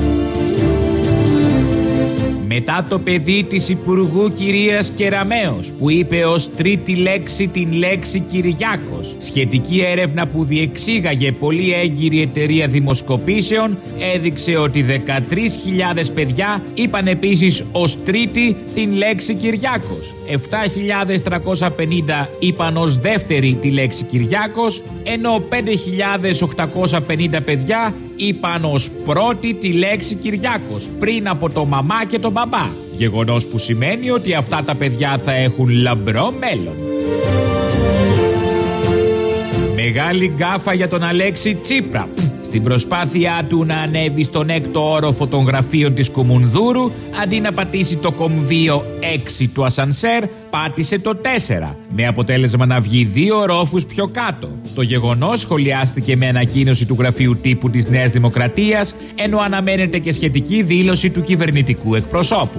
Μετά το παιδί της Υπουργού κυρίας Κεραμέως, που είπε ως τρίτη λέξη την λέξη Κυριάκος, σχετική έρευνα που διεξήγαγε πολύ έγκυρη εταιρεία δημοσκοπήσεων έδειξε ότι 13.000 παιδιά είπαν επίσης ως τρίτη την λέξη Κυριάκος. 7.350 είπαν ως δεύτερη τη λέξη Κυριάκος, ενώ 5.850 παιδιά είπαν ως πρώτη τη λέξη Κυριάκος, πριν από το μαμά και τον μπαμπά. Γεγονός που σημαίνει ότι αυτά τα παιδιά θα έχουν λαμπρό μέλλον. Μεγάλη γκάφα για τον Αλέξη Τσίπρα. Στην προσπάθειά του να ανέβει στον έκτο όροφο των γραφείων της Κουμουνδούρου, αντί να πατήσει το κομβίο 6 του ασανσέρ, πάτησε το 4, με αποτέλεσμα να βγει 2 ορόφους πιο κάτω. Το γεγονός σχολιάστηκε με ανακοίνωση του γραφείου τύπου της Νέας Δημοκρατίας, ενώ αναμένεται και σχετική δήλωση του κυβερνητικού εκπροσώπου.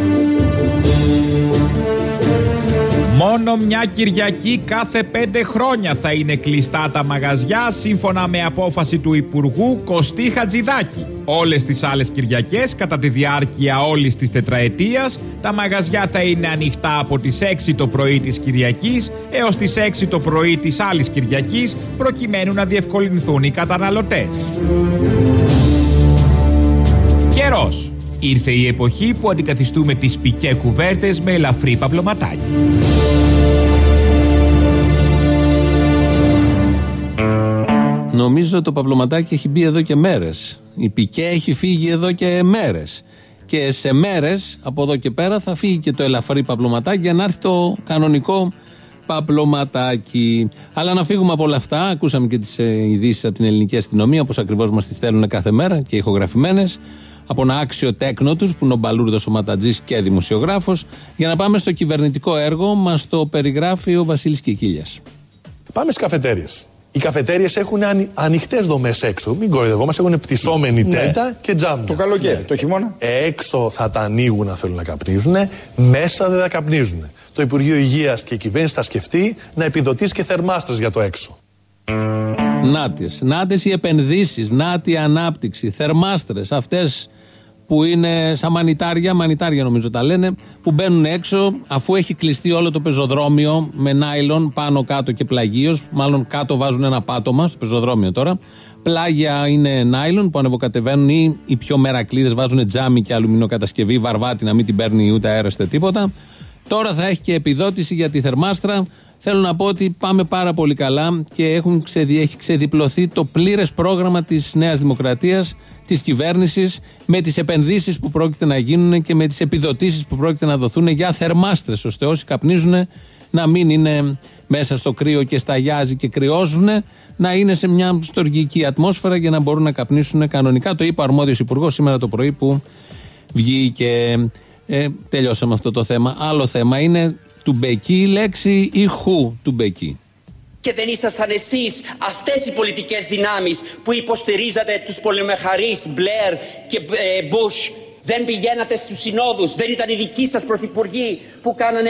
Μόνο μια Κυριακή κάθε 5 χρόνια θα είναι κλειστά τα μαγαζιά, σύμφωνα με απόφαση του Υπουργού Κωστή Χατζηδάκη. Όλες τις άλλες Κυριακές, κατά τη διάρκεια όλης της τετραετίας, τα μαγαζιά θα είναι ανοιχτά από τις 6 το πρωί της Κυριακής έως τις 6 το πρωί της άλλης Κυριακής, προκειμένου να διευκολυνθούν οι καταναλωτές. Καιρός. Ήρθε η εποχή που αντικαθιστούμε τις πικέ κουβέρτες με ελαφρύ παπλωματάκι. Νομίζω το παπλωματάκι έχει μπει εδώ και μέρες. Η Πικέ έχει φύγει εδώ και μέρες. Και σε μέρες από εδώ και πέρα θα φύγει και το ελαφρύ παπλωματάκι για να έρθει το κανονικό παπλωματάκι. Αλλά να φύγουμε από όλα αυτά. Ακούσαμε και τις ειδήσεις από την ελληνική αστυνομία, όπως ακριβώς μας τις στέλνουν κάθε μέρα και ηχογραφημένες, από ένα άξιο τέκνο τους που είναι ο Μπαλούρδος ο Ματατζής και δημοσιογράφος. Για να πάμε στο κυβερνητικό έργο, μας το περιγράφει ο Βασίλης Κικίλιας. Πάμε στις καφετέριες. Οι καφετέριες έχουν ανοιχτές δομές έξω. Μην κοροϊδευόμαστε, έχουν πτυσσόμενη τέντα και τζάμια. Το καλοκαίρι, το χειμώνα. Έξω θα τα ανοίγουν αν θέλουν να καπνίζουν, μέσα δεν θα καπνίζουν. Το Υπουργείο Υγείας και η κυβέρνηση θα σκεφτεί να επιδοτήσει και θερμάστρες για το έξω. Νάτες οι επενδύσεις, νάτη η ανάπτυξη, θερμάστρες, αυτές που είναι σαν μανιτάρια νομίζω τα λένε, που μπαίνουν έξω αφού έχει κλειστεί όλο το πεζοδρόμιο με νάιλον πάνω κάτω και πλαγίως, μάλλον κάτω βάζουν ένα πάτωμα στο πεζοδρόμιο τώρα, πλάγια είναι νάιλον που ανεβοκατεβαίνουν ή οι πιο μερακλείδες βάζουν τζάμι και αλουμινοκατασκευή βαρβάτη να μην την παίρνει ούτε αέρας ούτε τίποτα. Τώρα θα έχει και επιδότηση για τη θερμάστρα. Θέλω να πω ότι πάμε πάρα πολύ καλά και έχει ξεδιπλωθεί το πλήρες πρόγραμμα της Νέας Δημοκρατίας, της κυβέρνησης, με τις επενδύσεις που πρόκειται να γίνουν και με τις επιδοτήσεις που πρόκειται να δοθούν για θερμάστρες, ώστε όσοι καπνίζουν να μην είναι μέσα στο κρύο και σταγιάζει και κρυώζουν, να είναι σε μια στοργική ατμόσφαιρα για να μπορούν να καπνίσουν κανονικά. Το είπε ο αρμόδιος υπουργός σήμερα το πρωί που βγήκε. Τελειώσαμε αυτό το θέμα. Άλλο θέμα είναι τουμπεκί η λέξη ή χου τουμπεκί. Και δεν ήσασταν εσείς αυτές οι πολιτικές δυνάμεις που υποστηρίζατε τους πολεμεχαρείς Μπλερ και Μπούς? Δεν πηγαίνατε στους συνόδους? Δεν ήταν οι δικοί σας πρωθυπουργοί που κάνανε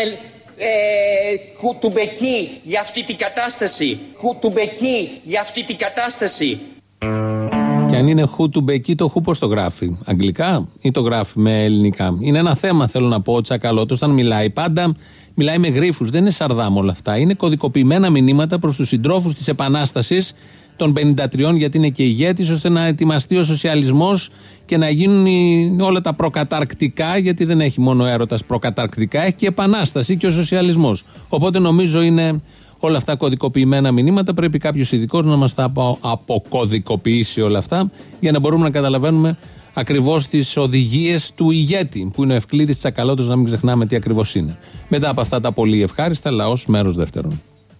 χουτουμπεκί για αυτή την κατάσταση? Χουτουμπεκί για αυτή την κατάσταση. Και αν είναι χουτουμπεκί, το χου πώς το γράφει? Αγγλικά ή το γράφει με ελληνικά? Είναι ένα θέμα, θέλω να πω. Ο Τσακαλώτος όταν μιλάει πάντα μιλάει με γρίφους. Δεν είναι σαρδάμ όλα αυτά. Είναι κωδικοποιημένα μηνύματα προς τους συντρόφους της Επανάστασης των 53, γιατί είναι και ηγέτης, ώστε να ετοιμαστεί ο σοσιαλισμός και να γίνουν όλα τα προκαταρκτικά, γιατί δεν έχει μόνο έρωτας προκαταρκτικά, έχει και επανάσταση και ο σοσιαλισμός. Οπότε νομίζω είναι όλα αυτά κωδικοποιημένα μηνύματα. Πρέπει κάποιος ειδικός να μας τα αποκωδικοποιήσει όλα αυτά, για να μπορούμε να καταλαβαίνουμε ακριβώς τις οδηγίες του ηγέτη, που είναι ο Ευκλήδης Τσακαλώτος, να μην ξεχνάμε τι ακριβώς είναι. Μετά από αυτά τα πολύ ευχάριστα, λαός μέρος δεύτερον.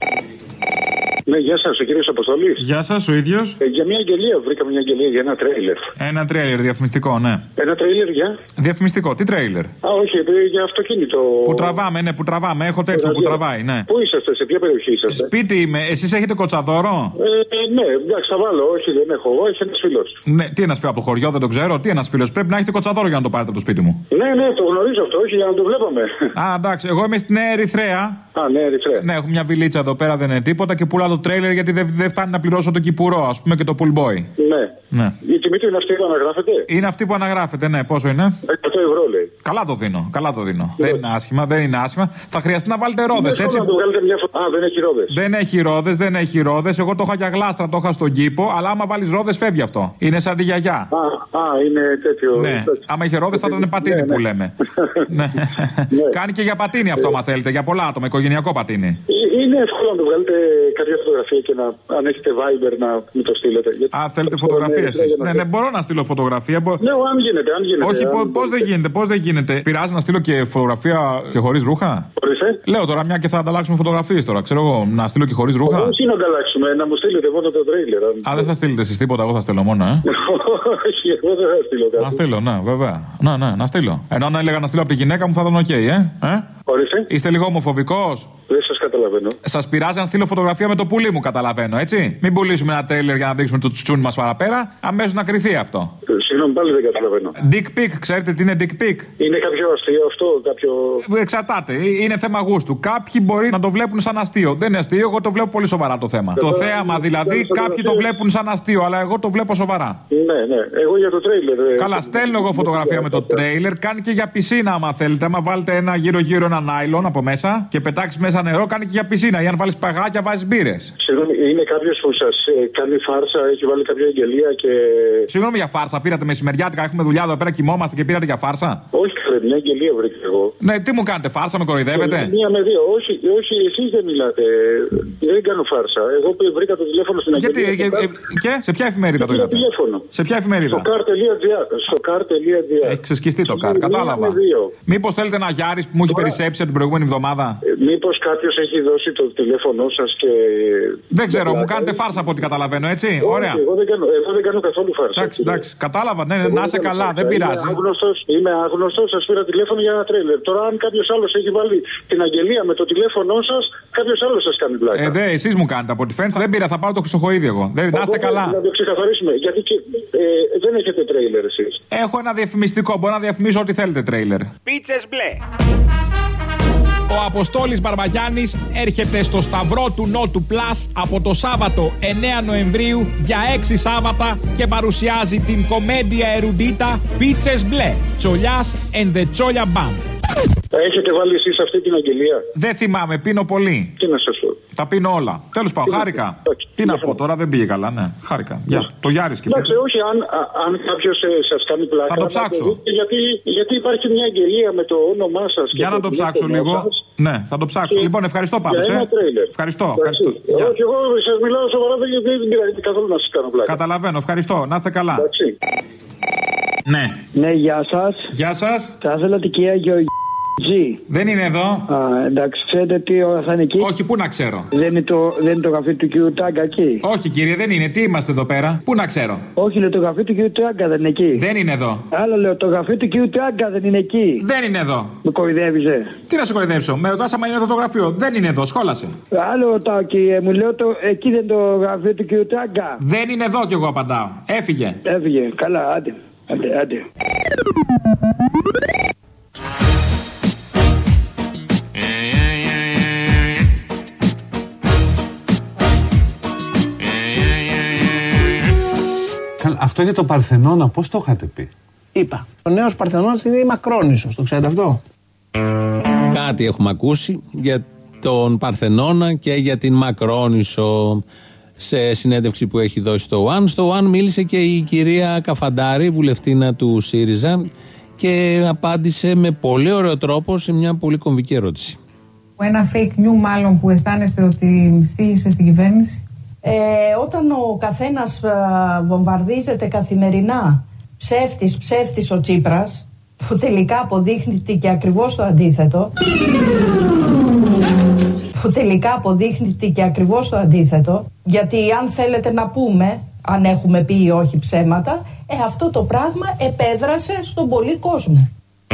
Ναι, γεια σας, ο κύριος Αποστολής. Γεια σας, ο ίδιος. Για μια αγγελία, βρήκαμε μια αγγελία για ένα τρέιλερ. Ένα τρέιλερ διαφημιστικό, ναι. Ένα τρέιλερ για? Διαφημιστικό, τι τρέιλερ? Όχι, για αυτοκίνητο. Που τραβάμε, ναι, που τραβάμε. Έχω τέτοιο που τραβάει, ναι. Πού είσαστε, σε ποια περιοχή είσαστε? Σπίτι είμαι, εσείς έχετε κοτσαδόρο? Ναι, εντάξει, θα βάλω. Όχι, δεν έχω εγώ, έχει ένας φίλος. Ναι, τι ένας φίλος από το χωριό, δεν το ξέρω. Τι ένας φίλος, πρέπει να έχετε κοτσαδόρο για να το πάρετε από το σπίτι μου. Ναι, το γνωρίζω αυτό, όχι για να το βλέπαμε. Α, εντάξει, εγώ είμαι στην Νέα Ερυθρέα. Ναι, Ερυθρέα. Ναι, έχω μια βιλίτσα εδώ πέρα, δεν είναι τίποτα και πουλάω το τρέιλερ γιατί δεν φτάνει να πληρώσω το κυπουρό, ας πούμε, και το pool boy. Ναι. Η τιμή του είναι αυτή που αναγράφεται? Είναι αυτή που αναγράφεται, ναι. Πόσο είναι? 100 ευρώ λέει. Καλά το δίνω. Ναι. Δεν είναι άσχημα. Θα χρειαστεί να βάλετε ρόδες, έτσι. Δεν έχει ρόδες. Εγώ το είχα για γλάστρα, το είχα στον κήπο, αλλά άμα βάλεις ρόδες φεύγει αυτό. Είναι σαν τη γιαγιά. Είναι τέτοιο. Ναι. Άμα είχε ρόδες θα ήταν πατίνι που λέμε. Ναι. Κάνει και για πατίνι αυτό, άμα θέλετε. Για πολλά άτομα, οικογενειακό πατίνι. Είναι εύκολο να το βγάλετε κάποια φωτογραφία και αν έχετε Viber να μου το στείλετε. Θέλετε φωτογραφίες εσείς? Ναι, μπορώ να στείλω φωτογραφία. Ναι, αν γίνεται. Όχι, πώς δεν γίνεται. Πειράζει να στείλω και φωτογραφία και χωρίς ρούχα? Λέω τώρα, μια και θα ανταλλάξουμε φωτογραφίες τώρα. Ξέρω εγώ, να στείλω και χωρίς ρούχα. Όχι να ανταλλάξουμε, να μου στείλετε μόνο το τρέιλερ. Δεν θα στείλετε εσείς τίποτα, εγώ θα στείλω μόνο, Όχι, εγώ δεν θα στείλω κάτι. Να στείλω, ναι, βέβαια. Να στείλω. Ενώ αν έλεγα να στείλω από τη γυναίκα μου θα ήταν οκ, Είστε λίγο ομοφοβικός? Δεν σας καταλαβαίνω. Σας πειράζει να στείλω φωτογραφία με το πουλί μου, καταλαβαίνω, έτσι. Μην πουλήσουμε ένα τρέιλερ για να δείξουμε το τσουτσούνι μας παραπέρα. Αμέσως να κρυθεί αυτό. Συγγνώμη, πάλι δεν καταλαβαίνω. Dick pic, ξέρετε τι είναι dick pic? Είναι κάποιο αστείο αυτό, κάποιο. Εξαρτάται, είναι θέμα γούστου. Κάποιοι μπορεί να το βλέπουν σαν αστείο. Δεν είναι αστείο, εγώ το βλέπω πολύ σοβαρά το θέμα. Το θέαμα δηλαδή, κάποιοι το βλέπουν σαν αστείο, αλλά εγώ το βλέπω σοβαρά. Ναι, εγώ για το τρέιλερ. Καλά, στέλνω εγώ φωτογραφία με το τρέιλερ. Κάνει και για πισίνα, άμα θέλετε. Άμα βάλετε ένα γύρω-γύρω ένα νάιλον από μέσα και πετάξει μέσα νερό, κάνει και για πισίνα. Ή αν βάλει παγάκια, βάζει μπύρες. Συγγνώμη, είναι κάποιο που σας κάνει φάρσα, έχει βάλει κάποια αγγελία και. Συγγνώμη για φάρσα, πήρατε μεσημεριάτικα, έχουμε δουλειά εδώ πέρα, κοιμόμαστε και πήρατε για φάρσα. Όχι, καλέ, μια αγγελία βρήκα εγώ. Ναι, τι μου κάνετε, φάρσα, με κοροϊδεύετε. Μία με δύο. Όχι, εσείς δεν μιλάτε. Δεν κάνω φάρσα. Εγώ βρήκα το τηλέφωνο στην αγγελία. Και σε ποια εφημερίδα το είδατε? Σε ποια εφημερίδα? Στο car.gr. Έχει ξεσκιστεί το car, κατάλαβα. Μήπως θέλετε ένα Γιάρης που μου έχει περισσέψει την προηγούμενη εβδομάδα? Μήπως κάποιος έχει δώσει το τηλέφωνό σας και. Δεν ξέρω, μου κάνετε φάρσα από ό,τι καταλαβαίνω, έτσι. Ωραία. Εγώ δεν κάνω καθόλου φάρσα. Εντάξει, κατάλαβα, ναι, να είσαι καλά, δεν πειράζει. Είμαι άγνωστος, σας πήρα τηλέφωνο για ένα τρέιλερ. Τώρα, αν κάποιος άλλος έχει βάλει την αγγελία με το τηλέφωνό σας, κάποιος άλλος σας κάνει πλάκα. Εσείς μου κάνετε από ό,τι φαίνεται. Δεν πήρα, θα πάρω το Χρυσοχοΐδη εγώ. Να είστε καλά. Να το ξεκαθαρίσουμε. Γιατί δεν έχετε τρέιλερ εσείς? Έχω ένα διαφημιστικό, μπορώ να διαφημίσω ό,τι θέλετε τρέιλερ. Πίτσες μπλε. Ο Αποστόλης Μπαρμπαγιάννης έρχεται στο Σταυρό του Νότου Πλάς από το Σάββατο 9 Νοεμβρίου για 6 Σάββατα και παρουσιάζει την κομμέντια ερουντίτα Πίτσες Μπλε, Τσολιάς and the Τσόλια Band. Έχετε βάλει εσείς αυτή την αγγελία? Δεν θυμάμαι, πίνω πολύ. Τι να σας πω? Τα πίνω όλα. Τέλος πάντων, χάρηκα. Τι να πω τώρα, δεν πήγε καλά, ναι. Χάρηκα. Γεια. Το Γιάρης και εντάξει, όχι, αν κάποιος σας κάνει πλάκα. Θα το ψάξω. Γιατί υπάρχει μια αγγελία με το όνομά σας. Για να το ψάξω λίγο. Ναι, θα το ψάξω. Λοιπόν, ευχαριστώ πάντως. Ευχαριστώ. Όχι, εγώ σας μιλάω σοβαρά, δεν πειράζει καθόλου να σας κάνω πλάκα. Καταλαβαίνω, ευχαριστώ. Να είστε καλά. Ναι. Ναι, γεια σας. Γεια σας. Θα ήθελα την κυρία Γεωργία. Δεν είναι εδώ. Εντάξει, ξέρετε τι ώρα θα είναι εκεί? Όχι, πού να ξέρω. Δεν είναι το γραφείο του κυρίου Τράγκα εκεί? Όχι, κύριε, δεν είναι. Τι είμαστε εδώ πέρα? Πού να ξέρω. Όχι, λέω το γραφείο του κυρίου Τράγκα δεν είναι εκεί? Δεν είναι εδώ. Άλλο λέω, το γραφείο του κυρίου Τράγκα δεν είναι εκεί? Δεν είναι εδώ. Με κοροϊδεύιζε? Τι να σε κοροϊδέψω, με ρωτάς άμα είναι εδώ το γραφείο. Δεν είναι εδώ, σχόλασε. Άλλο ρωτάω, κύριε, μου λέω εκεί δεν είναι το γραφείο του κυρίου Τράγκα? Δεν είναι εδώ κι εγώ απαντάω. Έφυγε. Καλά, άντε. Αυτό είναι το Παρθενώνα, πώς το είχατε πει? Είπα. Ο νέος Παρθενώνας είναι η Μακρόνισσος, το ξέρετε αυτό? Κάτι έχουμε ακούσει για τον Παρθενώνα και για την Μακρόνισσο σε συνέντευξη που έχει δώσει στο One. Στο One μίλησε και η κυρία Καφαντάρη, βουλευτήνα του ΣΥΡΙΖΑ, και απάντησε με πολύ ωραίο τρόπο σε μια πολύ κομβική ερώτηση. Ένα fake news μάλλον που αισθάνεστε ότι στήγησε στην κυβέρνηση? Όταν ο καθένας βομβαρδίζεται καθημερινά ψεύτης ο Τσίπρας, που τελικά αποδείχνεται και ακριβώς το αντίθετο, γιατί αν θέλετε να πούμε αν έχουμε πει ή όχι ψέματα, αυτό το πράγμα επέδρασε στον πολύ κόσμο.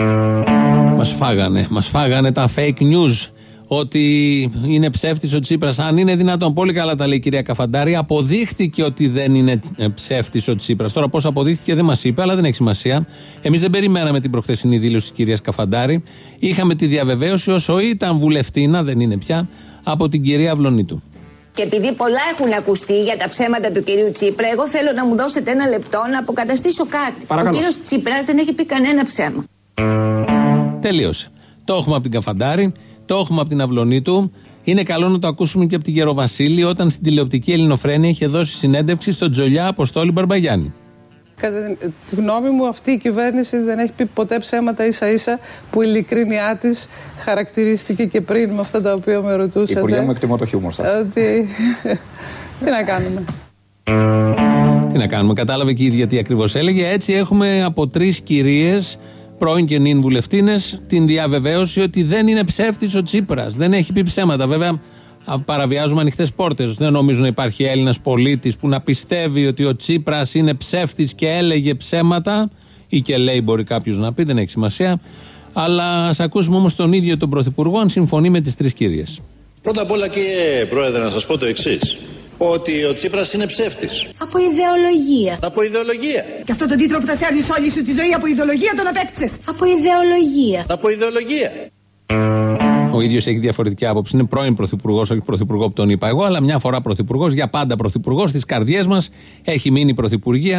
Μας φάγανε τα fake news, ότι είναι ψεύτης ο Τσίπρας. Αν είναι δυνατόν, πολύ καλά τα λέει η κυρία Καφαντάρη. Αποδείχθηκε ότι δεν είναι ψεύτης ο Τσίπρας. Τώρα πώς αποδείχθηκε δεν μας είπε, αλλά δεν έχει σημασία. Εμείς δεν περιμέναμε την προχθεσινή δήλωση της κυρίας Καφαντάρη. Είχαμε τη διαβεβαίωση όσο ήταν βουλευτήνα, δεν είναι πια, από την κυρία Αυλωνίτου. Και επειδή πολλά έχουν ακουστεί για τα ψέματα του κυρίου Τσίπρα, εγώ θέλω να μου δώσετε ένα λεπτό να αποκαταστήσω κάτι. Παρακαλώ. Ο κύριος Τσίπρας δεν έχει πει κανένα ψέμα. Τελείωσε. Το έχουμε από την Καφαντάρη. Το έχουμε από την Αυλωνίτου. Είναι καλό να το ακούσουμε και από την Γεροβασίλη, όταν στην τηλεοπτική Ελληνοφρένεια είχε δώσει συνέντευξη στον Τζολιά Αποστόλη Μπαρμπαγιάννη. Κατά τη γνώμη μου, αυτή η κυβέρνηση δεν έχει πει ποτέ ψέματα, ίσα-ίσα που η ειλικρίνειά της χαρακτηρίστηκε και πριν με αυτά τα οποία με ρωτούσατε. Υπουργέ μου, εκτιμώ το χιούμορ σας. Ότι... Τι να κάνουμε. Τι να κάνουμε, κατάλαβε και η ίδια τι ακριβώς έλεγε. Έτσι έχουμε από 3 κυρίες, πρώην και νυν βουλευτίνες, την διαβεβαίωση ότι δεν είναι ψεύτης ο Τσίπρας. Δεν έχει πει ψέματα. Βέβαια, παραβιάζουμε ανοιχτές πόρτες. Δεν νομίζω να υπάρχει Έλληνας πολίτης που να πιστεύει ότι ο Τσίπρας είναι ψεύτης και έλεγε ψέματα, ή και λέει, μπορεί κάποιος να πει, δεν έχει σημασία. Αλλά ας ακούσουμε όμως τον ίδιο τον Πρωθυπουργό, αν συμφωνεί με τις 3 κυρίες. Πρώτα απ' όλα, κύριε Πρόεδρε, να σας πω το εξής. Ότι ο Τσίπρας είναι ψεύτης. Από ιδεολογία. Από ιδεολογία. Και αυτό τον τίτλο που θα σέρνεις όλη σου τη ζωή από ιδεολογία τον απέκτησες. Από ιδεολογία. Από ιδεολογία. Ο ίδιος έχει διαφορετική άποψη. Είναι πρώην πρωθυπουργός, όχι πρωθυπουργό που τον είπα εγώ, αλλά μια φορά πρωθυπουργός, για πάντα πρωθυπουργός. Στις καρδιές μας έχει μείνει η πρωθυπουργία.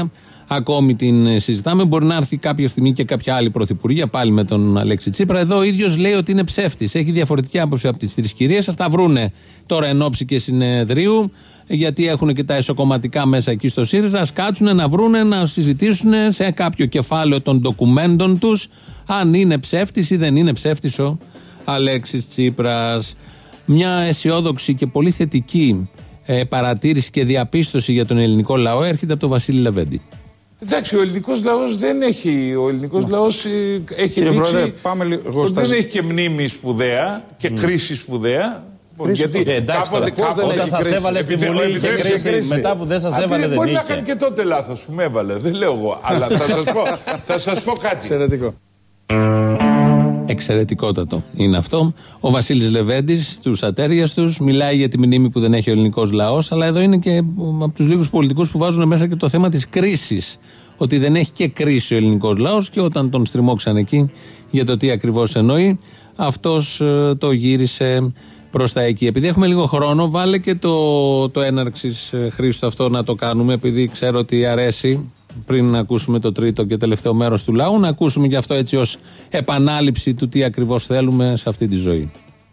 ακόμη την συζητάμε. Μπορεί να έρθει κάποια στιγμή και κάποια άλλη πρωθυπουργία, πάλι με τον Αλέξη Τσίπρα. Εδώ ο ίδιος λέει ότι είναι ψεύτης. Έχει διαφορετική άποψη από τις τρεις κυρίες. Ας τα βρούνε τώρα εν ώψη και συνεδρίου, γιατί έχουν και τα εσωκομματικά μέσα εκεί στο ΣΥΡΙΖΑ. Ας κάτσουν να βρούνε, να συζητήσουν σε κάποιο κεφάλαιο των ντοκουμέντων τους αν είναι ψεύτης ή δεν είναι ψεύτης ο Αλέξης Τσίπρας. Μια αισιόδοξη και πολύ θετική παρατήρηση και διαπίστωση για τον ελληνικό λαό έρχεται από τον Βασίλη Λεβέντη. Εντάξει, ο ελληνικός λαός δεν έχει. Ο ελληνικός λαός έχει Κύριε Πρόεδρε, δείξει ότι δεν έχει και μνήμη σπουδαία και κρίση σπουδαία. Γιατί κάποτε όταν σας έβαλε στη Βουλή είχε κρίση, μετά που δεν σας έβαλε δεν είχε. Μπορεί να κάνει και τότε λάθος που με έβαλε, δεν λέω εγώ. Αλλά θα σας πω κάτι. Εξαιρετικό. Εξαιρετικότατο είναι αυτό. Ο Βασίλης Λεβέντης, τους ατέριας τους, μιλάει για τη μνήμη που δεν έχει ο ελληνικός λαός, αλλά εδώ είναι και από τους λίγους πολιτικούς που βάζουν μέσα και το θέμα της κρίσης. Ότι δεν έχει και κρίση ο ελληνικός λαός, και όταν τον στριμώξαν εκεί για το τι ακριβώς εννοεί, αυτός το γύρισε προς τα εκεί. Επειδή έχουμε λίγο χρόνο, βάλε και το έναρξης, Χρήστο, αυτό να το κάνουμε, επειδή ξέρω ότι αρέσει. Πριν να ακούσουμε το τρίτο και τελευταίο μέρος του λαού, να ακούσουμε και αυτό έτσι ως επανάληψη του τι ακριβώς θέλουμε σε αυτή τη ζωή.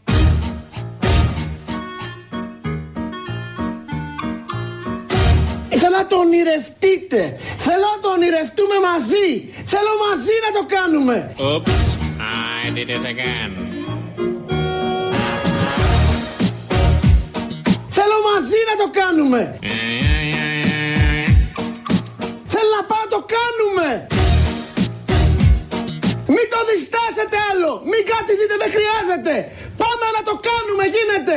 Θέλω να το ονειρευτείτε. Θέλω να το ονειρευτούμε μαζί. Θέλω μαζί να το κάνουμε. Oops, I did it again. Θέλω μαζί να το κάνουμε. Θέλω να πάω να το κάνουμε. Μην το διστάσετε άλλο. Μην κάτι δείτε, δεν χρειάζεται. Πάμε να το κάνουμε, γίνεται.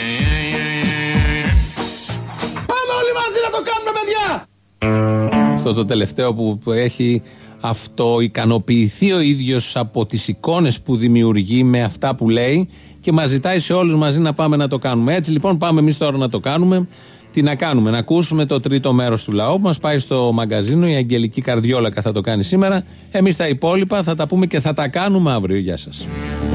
Πάμε όλοι μαζί να το κάνουμε, παιδιά. Αυτό το τελευταίο που έχει αυτοικανοποιηθεί ο ίδιος από τις εικόνες που δημιουργεί με αυτά που λέει και μας ζητάει σε όλους μαζί να πάμε να το κάνουμε. Έτσι λοιπόν πάμε εμείς τώρα να το κάνουμε. Τι να κάνουμε, να ακούσουμε το τρίτο μέρος του λαού που μας πάει στο μαγκαζίνο. Η Αγγελική Καρδιόλακα θα το κάνει σήμερα. Εμείς τα υπόλοιπα θα τα πούμε και θα τα κάνουμε αύριο. Γεια σας.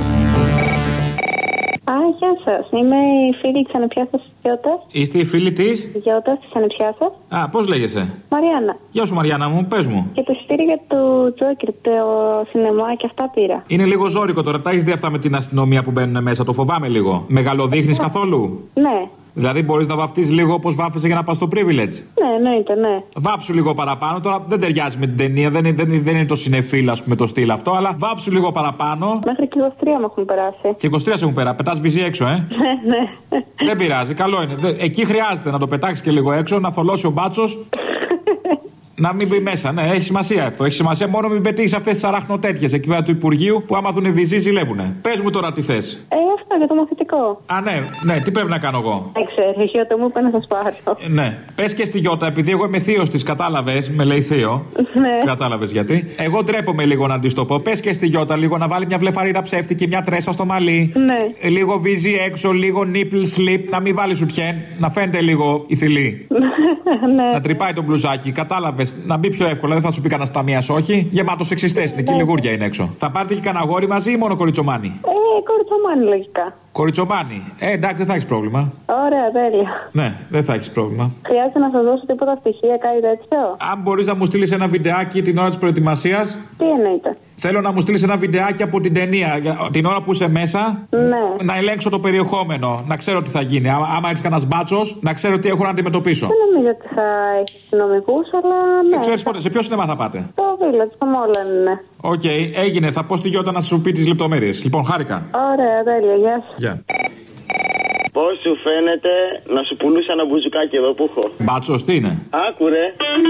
Γεια σας. Είμαι η φίλη της ανεπιάστασης Γιώτας. Είστε η φίλη της Γιώτας της ανεπιάστασης. Πώς λέγεσαι? Μαριάννα. Γεια σου, Μαριάννα μου, πες μου. Και το εισιτήριο για το Τζόκερ, το σινεμά και αυτά πήρα. Είναι λίγο ζώρικο τώρα. Τα έχεις δει αυτά με την αστυνομία που μπαίνουν μέσα? Το φοβάμαι λίγο. Μεγαλοδείχνεις καθόλου? Ναι. Δηλαδή μπορείς να βαφτείς λίγο όπως βάφεσαι για να πας στο privilege? Ναι, εννοείται, ναι. Βάψου λίγο παραπάνω. Τώρα δεν ταιριάζει με την ταινία, δεν είναι το συνεφίλ, ας πούμε, το στυλ αυτό, αλλά βάψου λίγο παραπάνω. Μέχρι και 23 με έχουν περάσει. Και 23 έχουν περάσει. Πετάς βυζί έξω, Ναι, ναι. Δεν πειράζει, καλό είναι. Εκεί χρειάζεται να το πετάξει και λίγο έξω, να θολώσει ο μπάτσος. Να μην μπει μέσα, ναι, έχει σημασία αυτό. Έχει σημασία μόνο μην πετύχει αυτές τις αραχνοτέτοιες εκεί πέρα του Υπουργείου που άμα δουν βυζί ζηλεύουνε. Πες μου τώρα τι θες. Αυτό για το μαθητικό. Ναι, τι πρέπει να κάνω εγώ? Δεν ξέρω, η Γιώτα μου είπε να σας πάρω. Ναι, πες και στη Γιώτα, επειδή εγώ είμαι θείος της, κατάλαβες, με λέει θείο. Ναι. Κατάλαβες γιατί. Εγώ ντρέπομαι λίγο να της το πω. Πες και στη Γιώτα λίγο να βάλει μια βλεφαρίδα ψεύτικη, μια τρέσα στο μαλλί. Ναι. Λίγο βυζί έξω, λίγο nipple slip, να μην βάλει σουτιέν, να φαίνεται λίγο η θηλή. Ναι. Να τρυπάει το μπλουζάκι, κατάλαβες. Να μπει πιο εύκολα, δεν θα σου πει κανένα ταμεία, όχι. Γεμάτο σεξιστές είναι, και λιγούρια είναι έξω. Θα πάρετε και κανένα αγόρι μαζί ή μόνο κοριτσομάνι? Κοριτσομάνι λογικά. Κοριτσομάνι. Εντάξει, δεν θα έχει πρόβλημα. Ωραία, τέλεια. Ναι, δεν θα έχει πρόβλημα. Χρειάζεται να σας δώσω τίποτα στοιχεία, κάτι τέτοιο? Αν μπορείς να μου στείλεις ένα βιντεάκι την ώρα της προετοιμασίας. Τι εννοείται? Θέλω να μου στείλεις ένα βιντεάκι από την ταινία, την ώρα που είσαι μέσα. Ναι. Να ελέγξω το περιεχόμενο, να ξέρω τι θα γίνει. Άμα έρθει κανένας μπάτσος, να ξέρω τι έχω να αντιμετωπίσω. Δεν νομίζω ότι θα έχει αστυνομικούς, αλλά ναι. Δεν ξέρεις πότε, σε ποιο σινεμά θα πάτε? Το Village, το Μόλαν είναι. Οκ, έγινε. Θα πω στη Γιώτα να σου πει τις λεπτομέρειες. Λοιπόν, χάρηκα. Ωραία, τέλεια, γεια σας. Γεια. Πώς σου φαίνεται να σου πουλούσα ένα μπουζουκάκι εδώ που έχω? Μπάτσος, τι είναι? Άκουρε.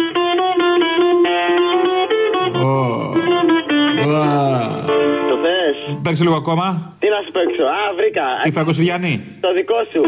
Το θες? Παίξε λίγο ακόμα. Τι να σου παίξω? Βρήκα. Τι Φραγκοσυριανή? Το δικό σου.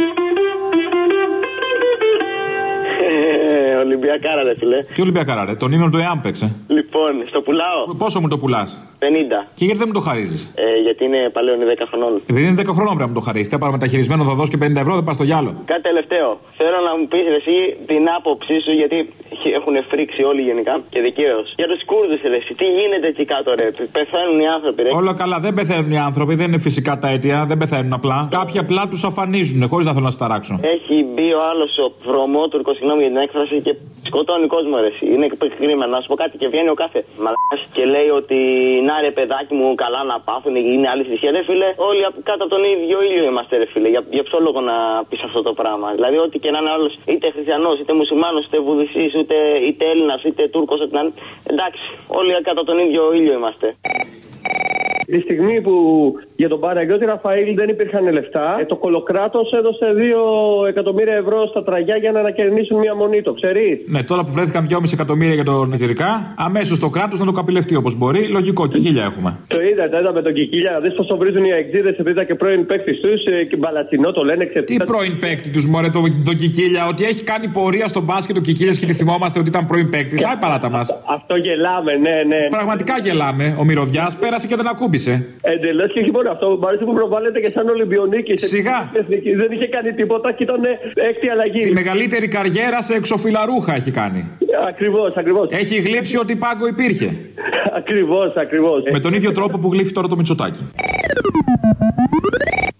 Ολυμπιακάρα, ρε φίλε. Τι Ολυμπιακάρα, ρε? Τον ύμνο του ΕΑΜ παίξε. Λοιπόν, στο πουλάω. Πόσο μου το πουλάς? 50. Και γιατί δεν μου το χαρίζεις? Γιατί είναι παλαιόν 10 χρονών. Επειδή είναι 10 χρονών πρέπει να μου το χαρίσεις. Τι πάρω μεταχειρισμένο, θα δώσω και 50 ευρώ, δεν πας στο γυάλο. Κάτι τελευταίο. Θέλω να μου πεις εσύ την άποψή σου, γιατί έχουν φρίξει όλοι γενικά και δικαίως. Για τους Κούρδους, εσύ, τι γίνεται εκεί κάτω, ρε? Πεθαίνουν οι άνθρωποι, ρε. Όλα καλά, δεν πεθαίνουν οι άνθρωποι, δεν είναι φυσικά τα αίτια, δεν πεθαίνουν απλά. Κάποιοι απλά τους αφανίζουν, χωρίς να θέλω να σταράξω. Έχει μπει ο άλλος ο βρωμότουρκος, συγγνώμη για την έκφραση, και Και σκοτώνει κόσμο, ρε. Είναι κρίμα. Να σου πω κάτι, και βγαίνει ο κάθε μαλάκας και λέει ότι να ρε παιδάκι μου, καλά να πάθουν, είναι άλλη θυσία. Ρε φίλε, όλοι κάτω από τον ίδιο ήλιο είμαστε, ρε φίλε. Για ποιο λόγο να πει αυτό το πράγμα? Δηλαδή, ό,τι και να είναι άλλο, είτε χριστιανός, είτε μουσουλμάνος, είτε βουδιστής, είτε Έλληνας, είτε Τούρκος, εντάξει, όλοι κάτω από τον ίδιο ήλιο είμαστε. Τη στιγμή που για τον Παναγιώτη Ραφαήλ δεν υπήρχαν λεφτά, το κολοκράτος έδωσε 2 εκατομμύρια ευρώ στα τραγιά για να ανακαινήσουν μια μονή, το ξέρεις? Ναι, τώρα που βρέθηκαν 2,5 εκατομμύρια για τον Νιζερικά, αμέσως το κράτος να το καπηλευτεί όπως μπορεί. Λογικό, κικίλια έχουμε. Το είδα με τον Κικίλια, να δεις πόσο βρίζουν οι αεξίδες, επειδή ήταν και πρώην παίκτης τους και μπαλατσινό το λένε. Τι πρώην παίκτη τους, μωρέ, τον Κικίλια, ότι έχει κάνει πορεία στον μπάσκετ ο Κικίλιας και τη θυμόμαστε ότι ήταν πρώην παίκτης. Άι παράτα μας. Αυτό γελάμε, ναι. Πραγματικά γελάμε. Ο Μυρωδιάς πέρασε και δεν ακούμπησε. Εντελώς, και όχι μόνο αυτό, μάλιστα που προβάλλεται και σαν Ολυμπιονίκη. Σιγά. Δεν είχε κάνει τίποτα και ήταν έκτη αλλαγή. Τη μεγαλύτερη καριέρα σε εξωφυλλαρούχα έχει κάνει. Ακριβώς. Έχει γλύψει ό,τι πάγκο υπήρχε. Ακριβώς. Με τον ίδιο τρόπο που γλύφει τώρα το Μητσοτάκι.